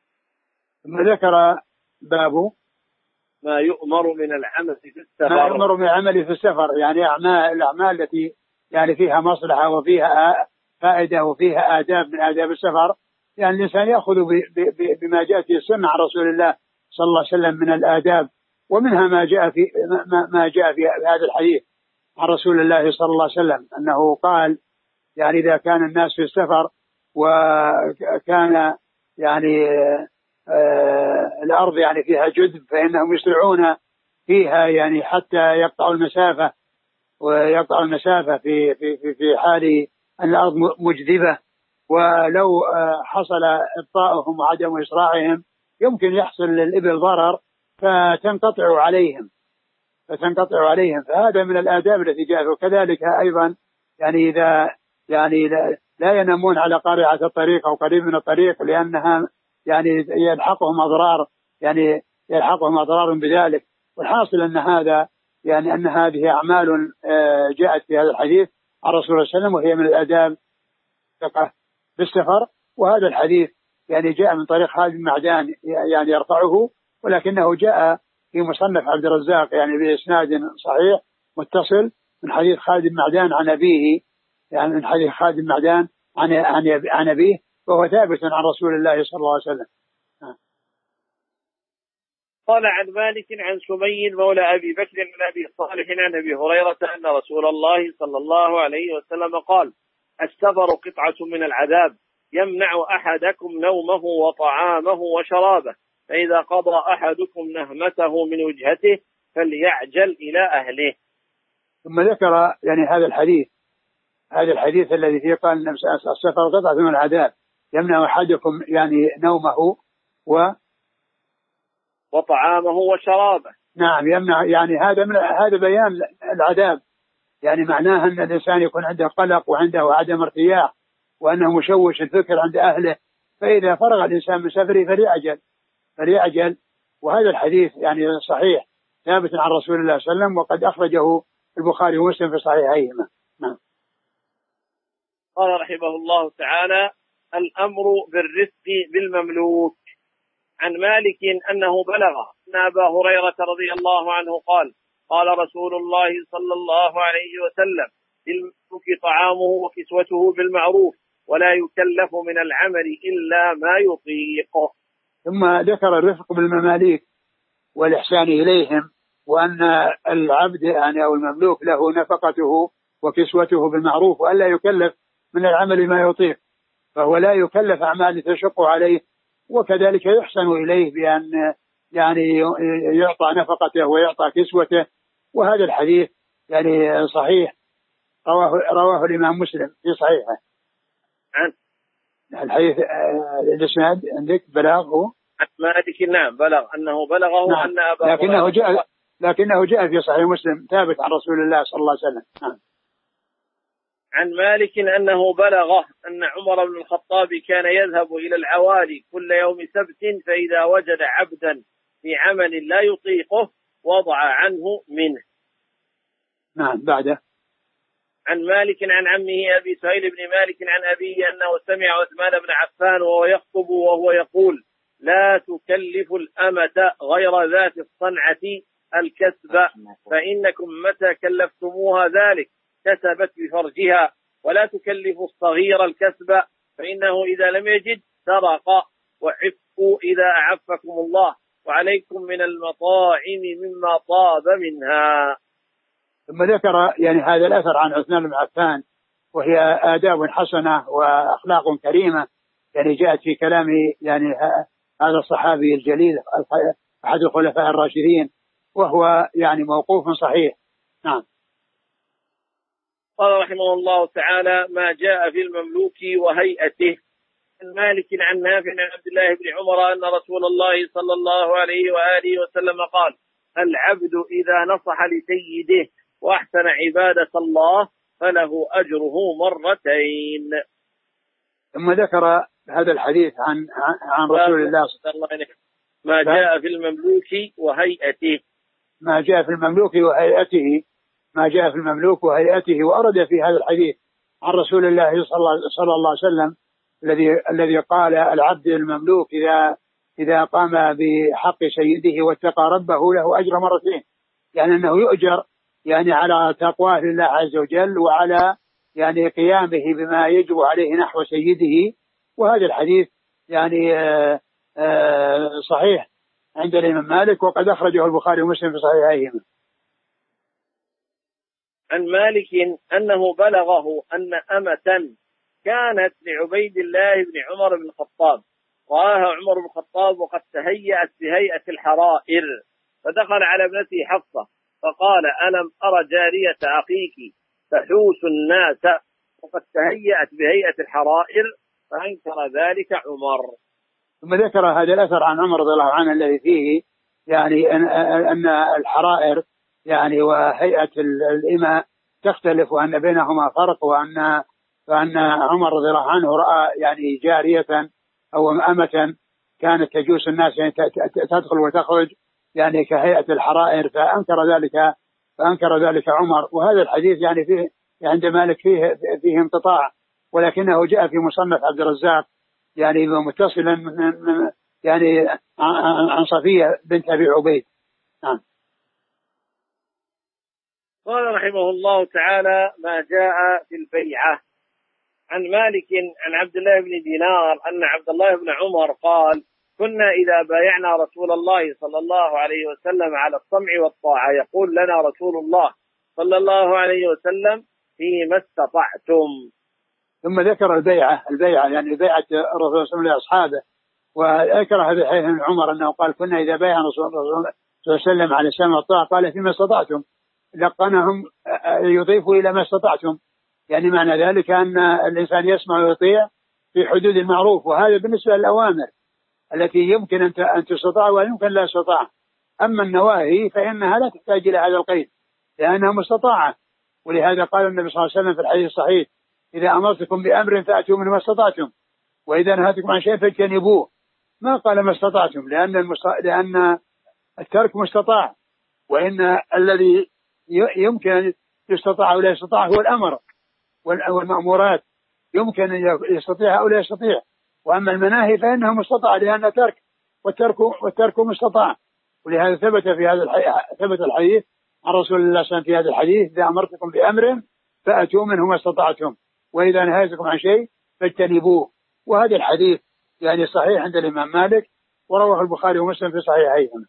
ثم ذكر باب ما يؤمر من العمل في السفر. ما يؤمر من العمل في السفر، يعني أعمال الأعمال التي يعني فيها مصلحة وفيها فائدة وفيها آداب من آداب السفر، يعني الإنسان يأخذ بما جاء في السنة عن رسول الله صلى الله عليه وسلم من الآداب، ومنها ما جاء في ما جاء في هذا الحديث عن رسول الله صلى الله عليه وسلم أنه قال يعني إذا كان الناس في السفر وكان يعني آه الأرض يعني فيها جدب فإنهم يسرعون فيها يعني حتى يقطعوا المسافة ويقطعوا المسافة في في في في حال أن الأرض مجذبة، ولو آه حصل إبطاؤهم وعدم إسراعهم يمكن يحصل للإبل ضرر فتنقطع عليهم فتنقطع عليهم فهذا من الآداب التي جاءت. وكذلك أيضا يعني إذا يعني لا ينامون على قارعة الطريق أو قريب من الطريق لأنها يعني يلحقهم أضرار يعني يلحقهم أضرار بذلك. والحاصل أن هذا يعني أن هذه أعمال جاءت في هذا الحديث عن رسول الله صلى الله عليه وسلم وهي من الآداب بالسفر. وهذا الحديث يعني جاء من طريق خالد بن معدان يعني يرفعه، ولكنه جاء في مصنف عبد الرزاق يعني بإسناد صحيح متصل من حديث خالد بن معدان عن أبيه، يعني من حديث خالد بن معدان عن عن عن أبيه، وهو ثابت عن رسول الله صلى الله عليه وسلم. قال عن مالك عن سمي مولى أبي بكر عن أبي صالح عن أبي هريرة أن رسول الله صلى الله عليه وسلم قال: السفر قطعة من العذاب يمنع أحدكم نومه وطعامه وشرابه، فإذا قضى أحدكم نهمته من وجهته فليعجل إلى أهله. ثم ذكر يعني هذا الحديث هذا الحديث الذي فيه قال السفر قطعة من العذاب يمنع أحدكم يعني نومه و وطعامه وشرابه. نعم يمنع يعني هذا من هذا بيان العذاب، يعني معناه أن الإنسان يكون عنده قلق وعنده عدم ارتياح وأنه مشوش الفكر عند أهله، فإذا فرغ الإنسان من سفره فليعجل فليعجل. وهذا الحديث يعني صحيح ثابت عن رسول الله صلى الله عليه وسلم، وقد أخرجه البخاري ومسلم في صحيحيهما. نعم. قال رحمه الله تعالى: الأمر بالرفق بالمملوك. عن مالك أنه بلغ أن أبا هريرة رضي الله عنه قال: قال رسول الله صلى الله عليه وسلم: للمملوك طعامه وكسوته بالمعروف ولا يكلف من العمل إلا ما يطيقه. ثم ذكر الرفق بالمماليك والإحسان إليهم، وأن العبد يعني أو المملوك له نفقته وكسوته بالمعروف وألا يكلف من العمل ما يطيق، فهو لا يكلف أعمال تشق عليه، وكذلك يحسن إليه بأن يعني يعطى نفقته ويعطى كسوته. وهذا الحديث يعني صحيح رواه رواه الإمام مسلم في صحيحه. عن الحديث الإسناد عندك بلغه عن مالك نعم بلغ أنه بلغه نعم. أن أبا لكنه جاء لكنه جاء في صحيح مسلم ثابت عن رسول الله صلى الله عليه وسلم. نعم. عن مالك أنه بلغه أن عمر بن الخطاب كان يذهب إلى العوالي كل يوم سبت، فإذا وجد عبدا في عمل لا يطيقه وضع عنه منه. نعم. بعده. عن مالك عن عمه أبي سهيل بن مالك عن أبيه أنه سمع عثمان بن عفان وهو يخطب وهو يقول: لا تكلف الأمة غير ذات الصنعة الكسب، فإنكم متى كلفتموها ذلك كسبت بفرجها، ولا تكلف الصغير الكسب فإنه إذا لم يجد سرق، وعفوا إذا أعفكم الله، وعليكم من المطاعم مما طاب منها. ثم ذكر يعني هذا الأثر عن عثمان بن عفان، وهي آداب حسنة وأخلاق كريمة يعني جاءت في كلام يعني هذا الصحابي الجليل أحد الخلفاء الراشدين، وهو يعني موقوف صحيح. نعم. قال رحمه الله تعالى: ما جاء في المملوك وهيئته. عن مالك عن نافع عن عبد الله بن عمر أن رسول الله صلى الله عليه وآله وسلم قال: العبد إذا نصح لسيده وأحسن عبادة الله فله أجره مرتين. ثم ذكر هذا الحديث عن عن رسول الله صلى الله عليه وسلم ما جاء في المملوك وهيئته. ما جاء في المملوك وهيئته ما جاء في المملوك وهيئته. وأرد في هذا الحديث عن رسول الله صلى الله عليه وسلم الذي الذي قال: العبد المملوك إذا إذا قام بحق سيده واتقى ربه له أجر مرتين، يعني أنه يؤجر يعني على تقواه لله عز وجل وعلى يعني قيامه بما يجب عليه نحو سيده. وهذا الحديث يعني آآ آآ صحيح عند الإمام مالك، وقد أخرجه البخاري ومسلم في صحيحيهما. عن مالك أنه بلغه أن أمة كانت لعبيد الله بن عمر بن الخطاب، رآها عمر بن الخطاب وقد تهيأت بهيئة الحرائر، فدخل على ابنته حفصة فقال: ألم أرى جارية أخيك تحوس الناس وقد تهيأت بهيئة الحرائر؟ فأنكر ذلك عمر. ثم ذكر هذا الأثر عن عمر رضي الله عنه الذي فيه يعني أن الحرائر يعني وهيئة الإماء تختلف، وأن بينهما فرق، وأن فأن عمر رضي الله عنه رأى يعني جارية أو أمة كانت تجوس الناس، يعني تدخل وتخرج يعني كهيئة الحرائر، فأنكر ذلك فأنكر ذلك عمر. وهذا الحديث يعني فيه عند مالك فيه فيه انقطاع، ولكنه جاء في مصنف عبد الرزاق يعني متصلا من يعني عن صفية بنت أبي عبيد. نعم. قال رحمه الله تعالى: ما جاء في البيعة. عن مالك عن عبد الله بن دينار أن عبد الله بن عمر قال: كنا إذا بايعنا رسول الله صلى الله عليه وسلم على السمع والطاعة يقول لنا رسول الله صلى الله عليه وسلم: فيما استطعتم. ثم ذكر البيعة البيعة يعني بيعة الرسول صلى الله عليه وسلم لأصحابه، وذكر هذا حديث عن عمر أنه قال: كنا إذا بايعنا رسول الله صلى الله عليه وسلم على السمع والطاعة قال: فيما استطعتم، لقنهم يضيفوا إلى ما استطعتم، يعني معنى ذلك أن الإنسان يسمع ويطيع في حدود المعروف، وهذا بالنسبة للأوامر التي يمكن أن تستطاع ويمكن لا تستطاع. أما النواهي فإنها لا تحتاج إلى هذا القيد لأنها مستطاعة، ولهذا قال النبي صلى الله عليه وسلم في الحديث الصحيح: إذا أمرتكم بأمر فأتوا منه ما استطعتم، وإذا نهيتكم عن شيء فاجتنبوه. ما قال ما استطعتم، لأن المست... لأن الترك مستطاع، وإن الذي يمكن أن يستطاع أو لا يستطاع هو الأمر، والمأمورات يمكن أن يستطيع أو لا يستطيع، وأما المناهي فإنها مستطاع لأنها ترك، والترك والترك مستطاع. ولهذا ثبت في هذا الحديث ثبت الحديث عن رسول الله صلى الله عليه وسلم في هذا الحديث: إذا أمرتكم بأمر فأتوا منه ما استطعتم، وإذا نهيتكم عن شيء فاجتنبوه. وهذا الحديث يعني صحيح عند الإمام مالك، ورواه البخاري ومسلم في صحيحيهما.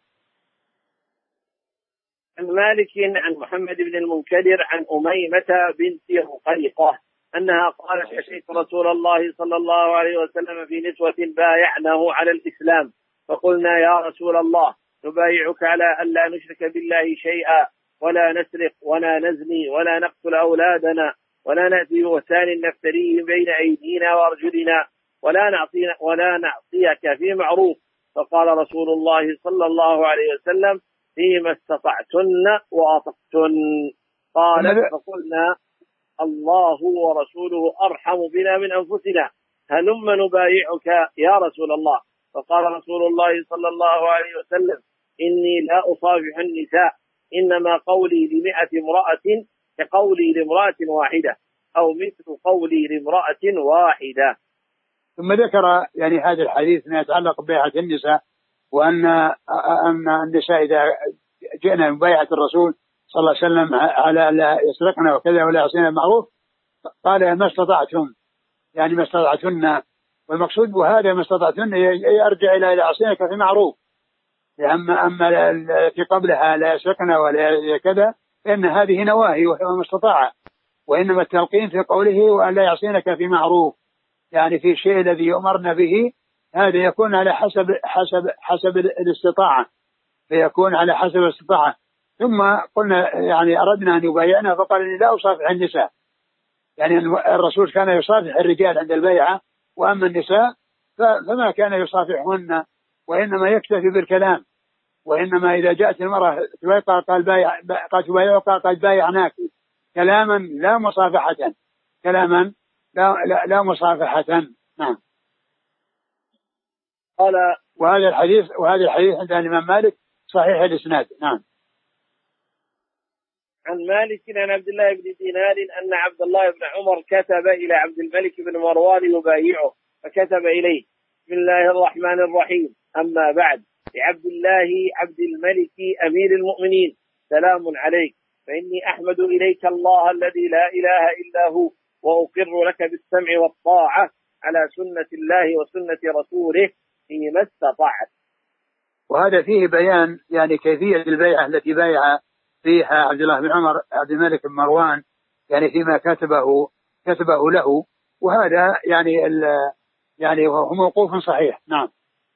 عن مالك عن محمد بن المنكدر عن أميمة بنت رقيقة أنها قالت: أشهدت رسول الله صلى الله عليه وسلم في نسوة بايعناه على الإسلام، فقلنا: يا رسول الله، نبايعك على أن لا نشرك بالله شيئا، ولا نسرق، ولا نزني، ولا نقتل أولادنا، ولا نأتي بوثان نفتريه بين أيدينا وأرجلنا، ولا نعصينا ولا نعصيك في معروف. فقال رسول الله صلى الله عليه وسلم: فيما استطعتن وأطقتن. قالت: فقلنا: الله ورسوله أرحم بنا من أنفسنا، هلم نبايعك يا رسول الله. فقال رسول الله صلى الله عليه وسلم: إني لا أصافح النساء، إنما قولي لمئة امرأة كقولي لامرأة واحدة، أو مثل قولي لامرأة واحدة. ثم ذكر يعني هذا الحديث ما يتعلق ببيعة النساء، وأن أن النساء إذا جئنا من بيعة الرسول صلى الله عليه وسلم على لا يسرقنا وكذا ولا يعصينا المعروف، قال: ما استطعتم، يعني ما استطعتن، والمقصود بهذا ما استطعتن يرجع إلى يعصينك في معروف. أما أما في قبلها لا يسرقنا ولا كذا فإن هذه نواهي وهي ما استطاع، وإنما التلقين في قوله وأن لا يعصينك في معروف، يعني في الشيء الذي يؤمرنا به هذا يكون على حسب حسب حسب الاستطاعة، فيكون على حسب الاستطاعة. ثم قلنا يعني أردنا أن يبايعنا، فقال: إني لا أصافح النساء، يعني الرسول كان يصافح الرجال عند البيعة، وأما النساء فما كان يصافحهن، وإنما يكتفي بالكلام. وإنما إذا جاءت المرأة قال بايع قال تبايعك قال بايعناك، كلاما لا مصافحة، كلاما لا لا, لا مصافحة. نعم. قال: وهذا الحديث وهذا الحديث عند الإمام مالك صحيح الإسناد. نعم. عن مالك عن عبد الله بن دينار أن عبد الله بن عمر كتب إلى عبد الملك بن مروان يبايعه، فكتب إليه: بسم الله الرحمن الرحيم، أما بعد، لعبد الله عبد الملك أمير المؤمنين، سلام عليك، فإني أحمد إليك الله الذي لا إله إلا هو، وأقر لك بالسمع والطاعة على سنة الله وسنة رسوله فيما استطعت. وهذا فيه بيان يعني كيفية البيعة التي بايع فيها عبد الله بن عمر عبد الملك بن مروان يعني فيما كتبه كتبه له، وهذا يعني يعني هو موقوف صحيح. نعم.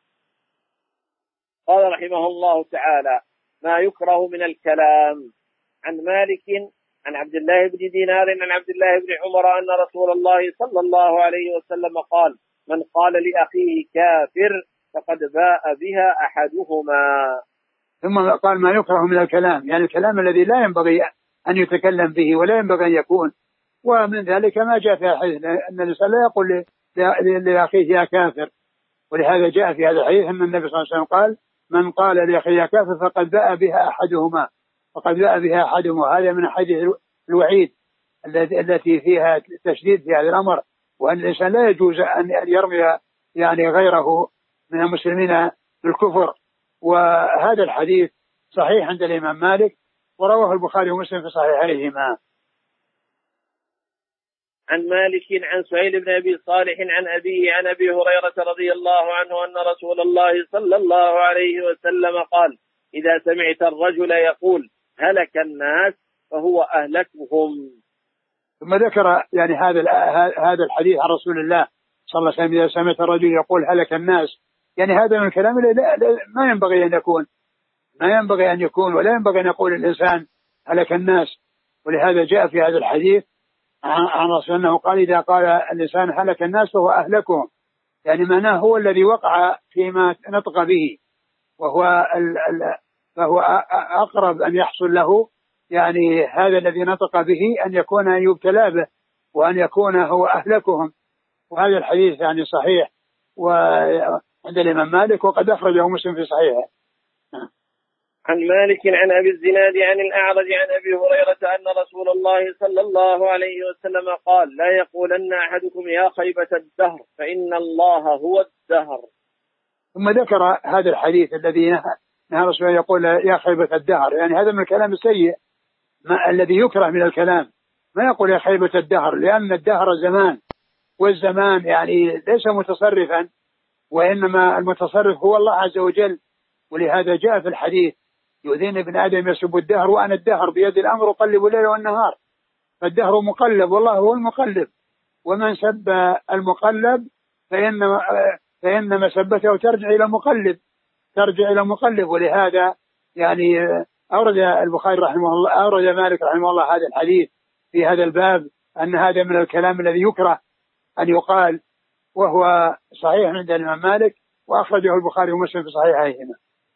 قال رحمه الله تعالى: ما يكره من الكلام. عن مالك عن عبد الله بن دينار عن عبد الله بن عمر أن رسول الله صلى الله عليه وسلم قال: من قال لأخيه كافر فقد باء بها أحدهما. ثم قال: ما يكره من الكلام، يعني الكلام الذي لا ينبغي أن يتكلم به ولا ينبغي أن يكون. ومن ذلك ما جاء في الحديث أن الإنسان لا يقول لأخيه يا كافر، ولهذا جاء في هذا الحديث أن النبي صلى الله عليه وسلم قال: من قال لأخيه يا كافر فقد باء بها أحدهما فقد باء بها أحدهما. هذا من حديث الوعيد التي فيها تشديد في هذا الأمر، وأن الإنسان لا يجوز أن يرمي يعني غيره من المسلمين بالكفر. وهذا الحديث صحيح عند الإمام مالك، ورواه البخاري ومسلم في صحيحيهما. عن مالك عن سهيل بن أبي صالح عن أبيه عن أبي هريرة رضي الله عنه أن رسول الله صلى الله عليه وسلم قال: إذا سمعت الرجل يقول هلك الناس فهو أهلكهم. ثم ذكر يعني هذا هذا الحديث عن رسول الله صلى الله عليه وسلم: إذا سمعت الرجل يقول هلك الناس، يعني هذا من الكلام الذي ما ينبغي أن يكون ما ينبغي أن يكون ولا ينبغي أن يقول الإنسان هلك الناس. ولهذا جاء في هذا الحديث عن رسول الله أنه قال: إذا قال الإنسان هلك الناس فهو أهلكهم، يعني معناه هو الذي وقع فيما نطق به، وهو ال ال فهو أقرب أن يحصل له يعني هذا الذي نطق به أن يكون يبتلى به وأن يكون هو أهلكهم. وهذا الحديث يعني صحيح وعند الإمام مالك، وقد أخرجه مسلم في صحيحه. عن مالك عن أبي الزناد عن الأعرج عن أبي هريرة أن رسول الله صلى الله عليه وسلم قال: لا يقولن أحدكم يا خيبة الدهر فإن الله هو الدهر. ثم ذكر هذا الحديث الذي نهى نهى رسول الله يقول يا خيبة الدهر، يعني هذا من الكلام السيء ما الذي يكره من الكلام. ما يقول يا خيبة الدهر، لأن الدهر زمان، والزمان يعني ليس متصرفا، وإنما المتصرف هو الله عز وجل. ولهذا جاء في الحديث: يؤذين ابن آدم يسب الدهر وأنا الدهر بيد الأمر أقلب الليل والنهار. فالدهر مقلب والله هو المقلب، ومن سب المقلب فإن فإن مسبته ترجع إلى المقلب ترجع إلى المقلب. ولهذا يعني أورد البخاري رحمه الله أورد مالك رحمه الله هذا الحديث في هذا الباب، أن هذا من الكلام الذي يكره أن يقال، وهو صحيح عند الإمام مالك، وأخرجه البخاري ومسلم في صحيحيهما.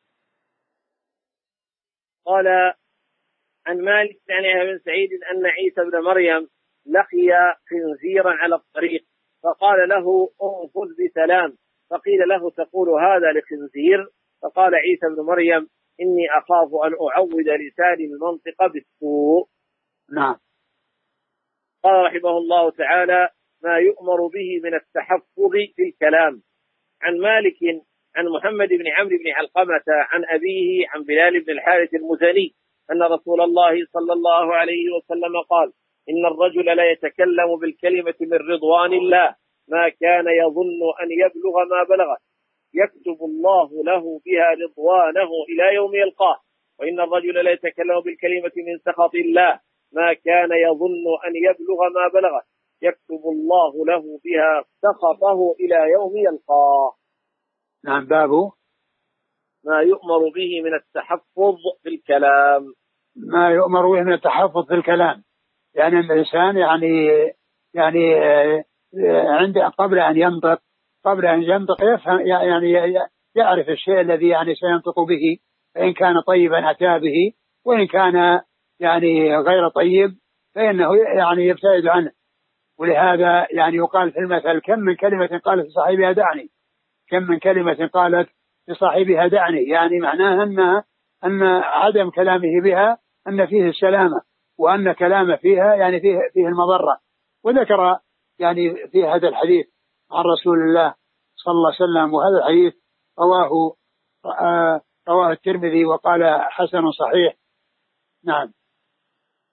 قال عن مالك عن يحيى بن سعيد أن عيسى بن مريم لقي خنزيرا على الطريق فقال له: انفذ بسلام. فقيل له: تقول هذا لخنزير؟ فقال عيسى بن مريم: إني أخاف أن أعود لساني المنطق بالسوء. نعم. قال رحمه الله تعالى: ما يؤمر به من التحفظ في الكلام. عن مالك عن محمد بن عمرو بن علقمة عن أبيه عن بلال بن الحارث المزني أن رسول الله صلى الله عليه وسلم قال: إن الرجل لا يتكلم بالكلمة من رضوان الله ما كان يظن أن يبلغ ما بلغه يكتب الله له بها رضوانه إلى يوم يلقاه. وإن الرجل لا يتكلم بالكلمة من سخط الله ما كان يظن أن يبلغ ما بلغه يكتب الله له بها سخطه إلى يوم يلقاه. نعم. بابه ما يؤمر به من التحفظ في الكلام. ما يؤمر به من التحفظ في الكلام، يعني الإنسان يعني يعني عند قبل أن ينطق قبل أن ينطق يفهم، يعني يعرف الشيء الذي يعني سينطق به، فإن كان طيبا أتى به، وإن كان يعني غير طيب فإنه يعني يبتعد عنه. ولهذا يعني يقال في المثل: كم من كلمة قالت لصاحبها دعني كم من كلمة قالت لصاحبها دعني، يعني معناها أن أن عدم كلامه بها أن فيه السلامة، وأن كلامه فيها يعني فيه فيه المضرة. وذكر يعني في هذا الحديث عن رسول الله صلى الله عليه وسلم، وهذا الحديث رواه آه رواه الترمذي وقال حسن صحيح. نعم.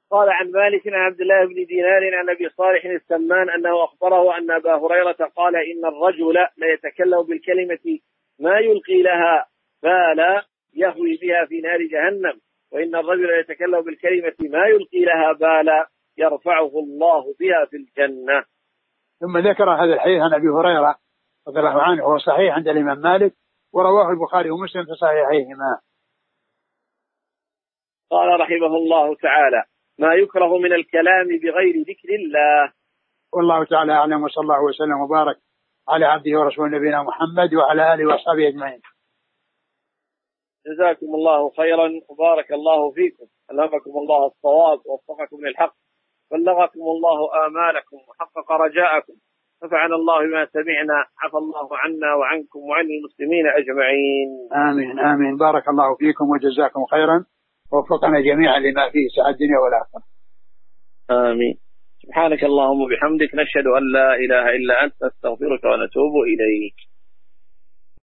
قال عن مالك عن عبد الله بن دينار عن أبي صالح السمان أنه أخبره أن أبا هريرة قال إن الرجل لا يتكلم بالكلمة ما يلقي لها بالا يهوي بها في نار جهنم، وإن الرجل يتكلم بالكلمة ما يلقي لها بالا يرفعه الله بها في الجنة. ثم ذكر هذا الحديث عن أبي هريرة رضي الله عنه، هو صحيح عند الإمام مالك، ورواه البخاري ومسلم في صحيحيهما. قال رحمه الله تعالى: ما يكره من الكلام بغير ذكر الله. والله تعالى أعلم، وصلى الله وسلم وبارك على عبده ورسوله نبينا محمد وعلى آله وأصحابه أجمعين. جزاكم الله خيرا وبارك الله فيكم، ألهمكم الله الصواب ووفقكم للحق، بلغكم الله آمالكم وحقق رجاءكم، نفعنا الله بما سمعنا، عفى الله عنا وعنكم وعن المسلمين أجمعين. آمين آمين. بارك الله فيكم وجزاكم خيرا، ووفقنا جميعا لما فيه سعادة الدنيا والآخرة. آمين. سبحانك اللهم وبحمدك، نشهد أن لا إله إلا أنت، نستغفرك ونتوب إليك.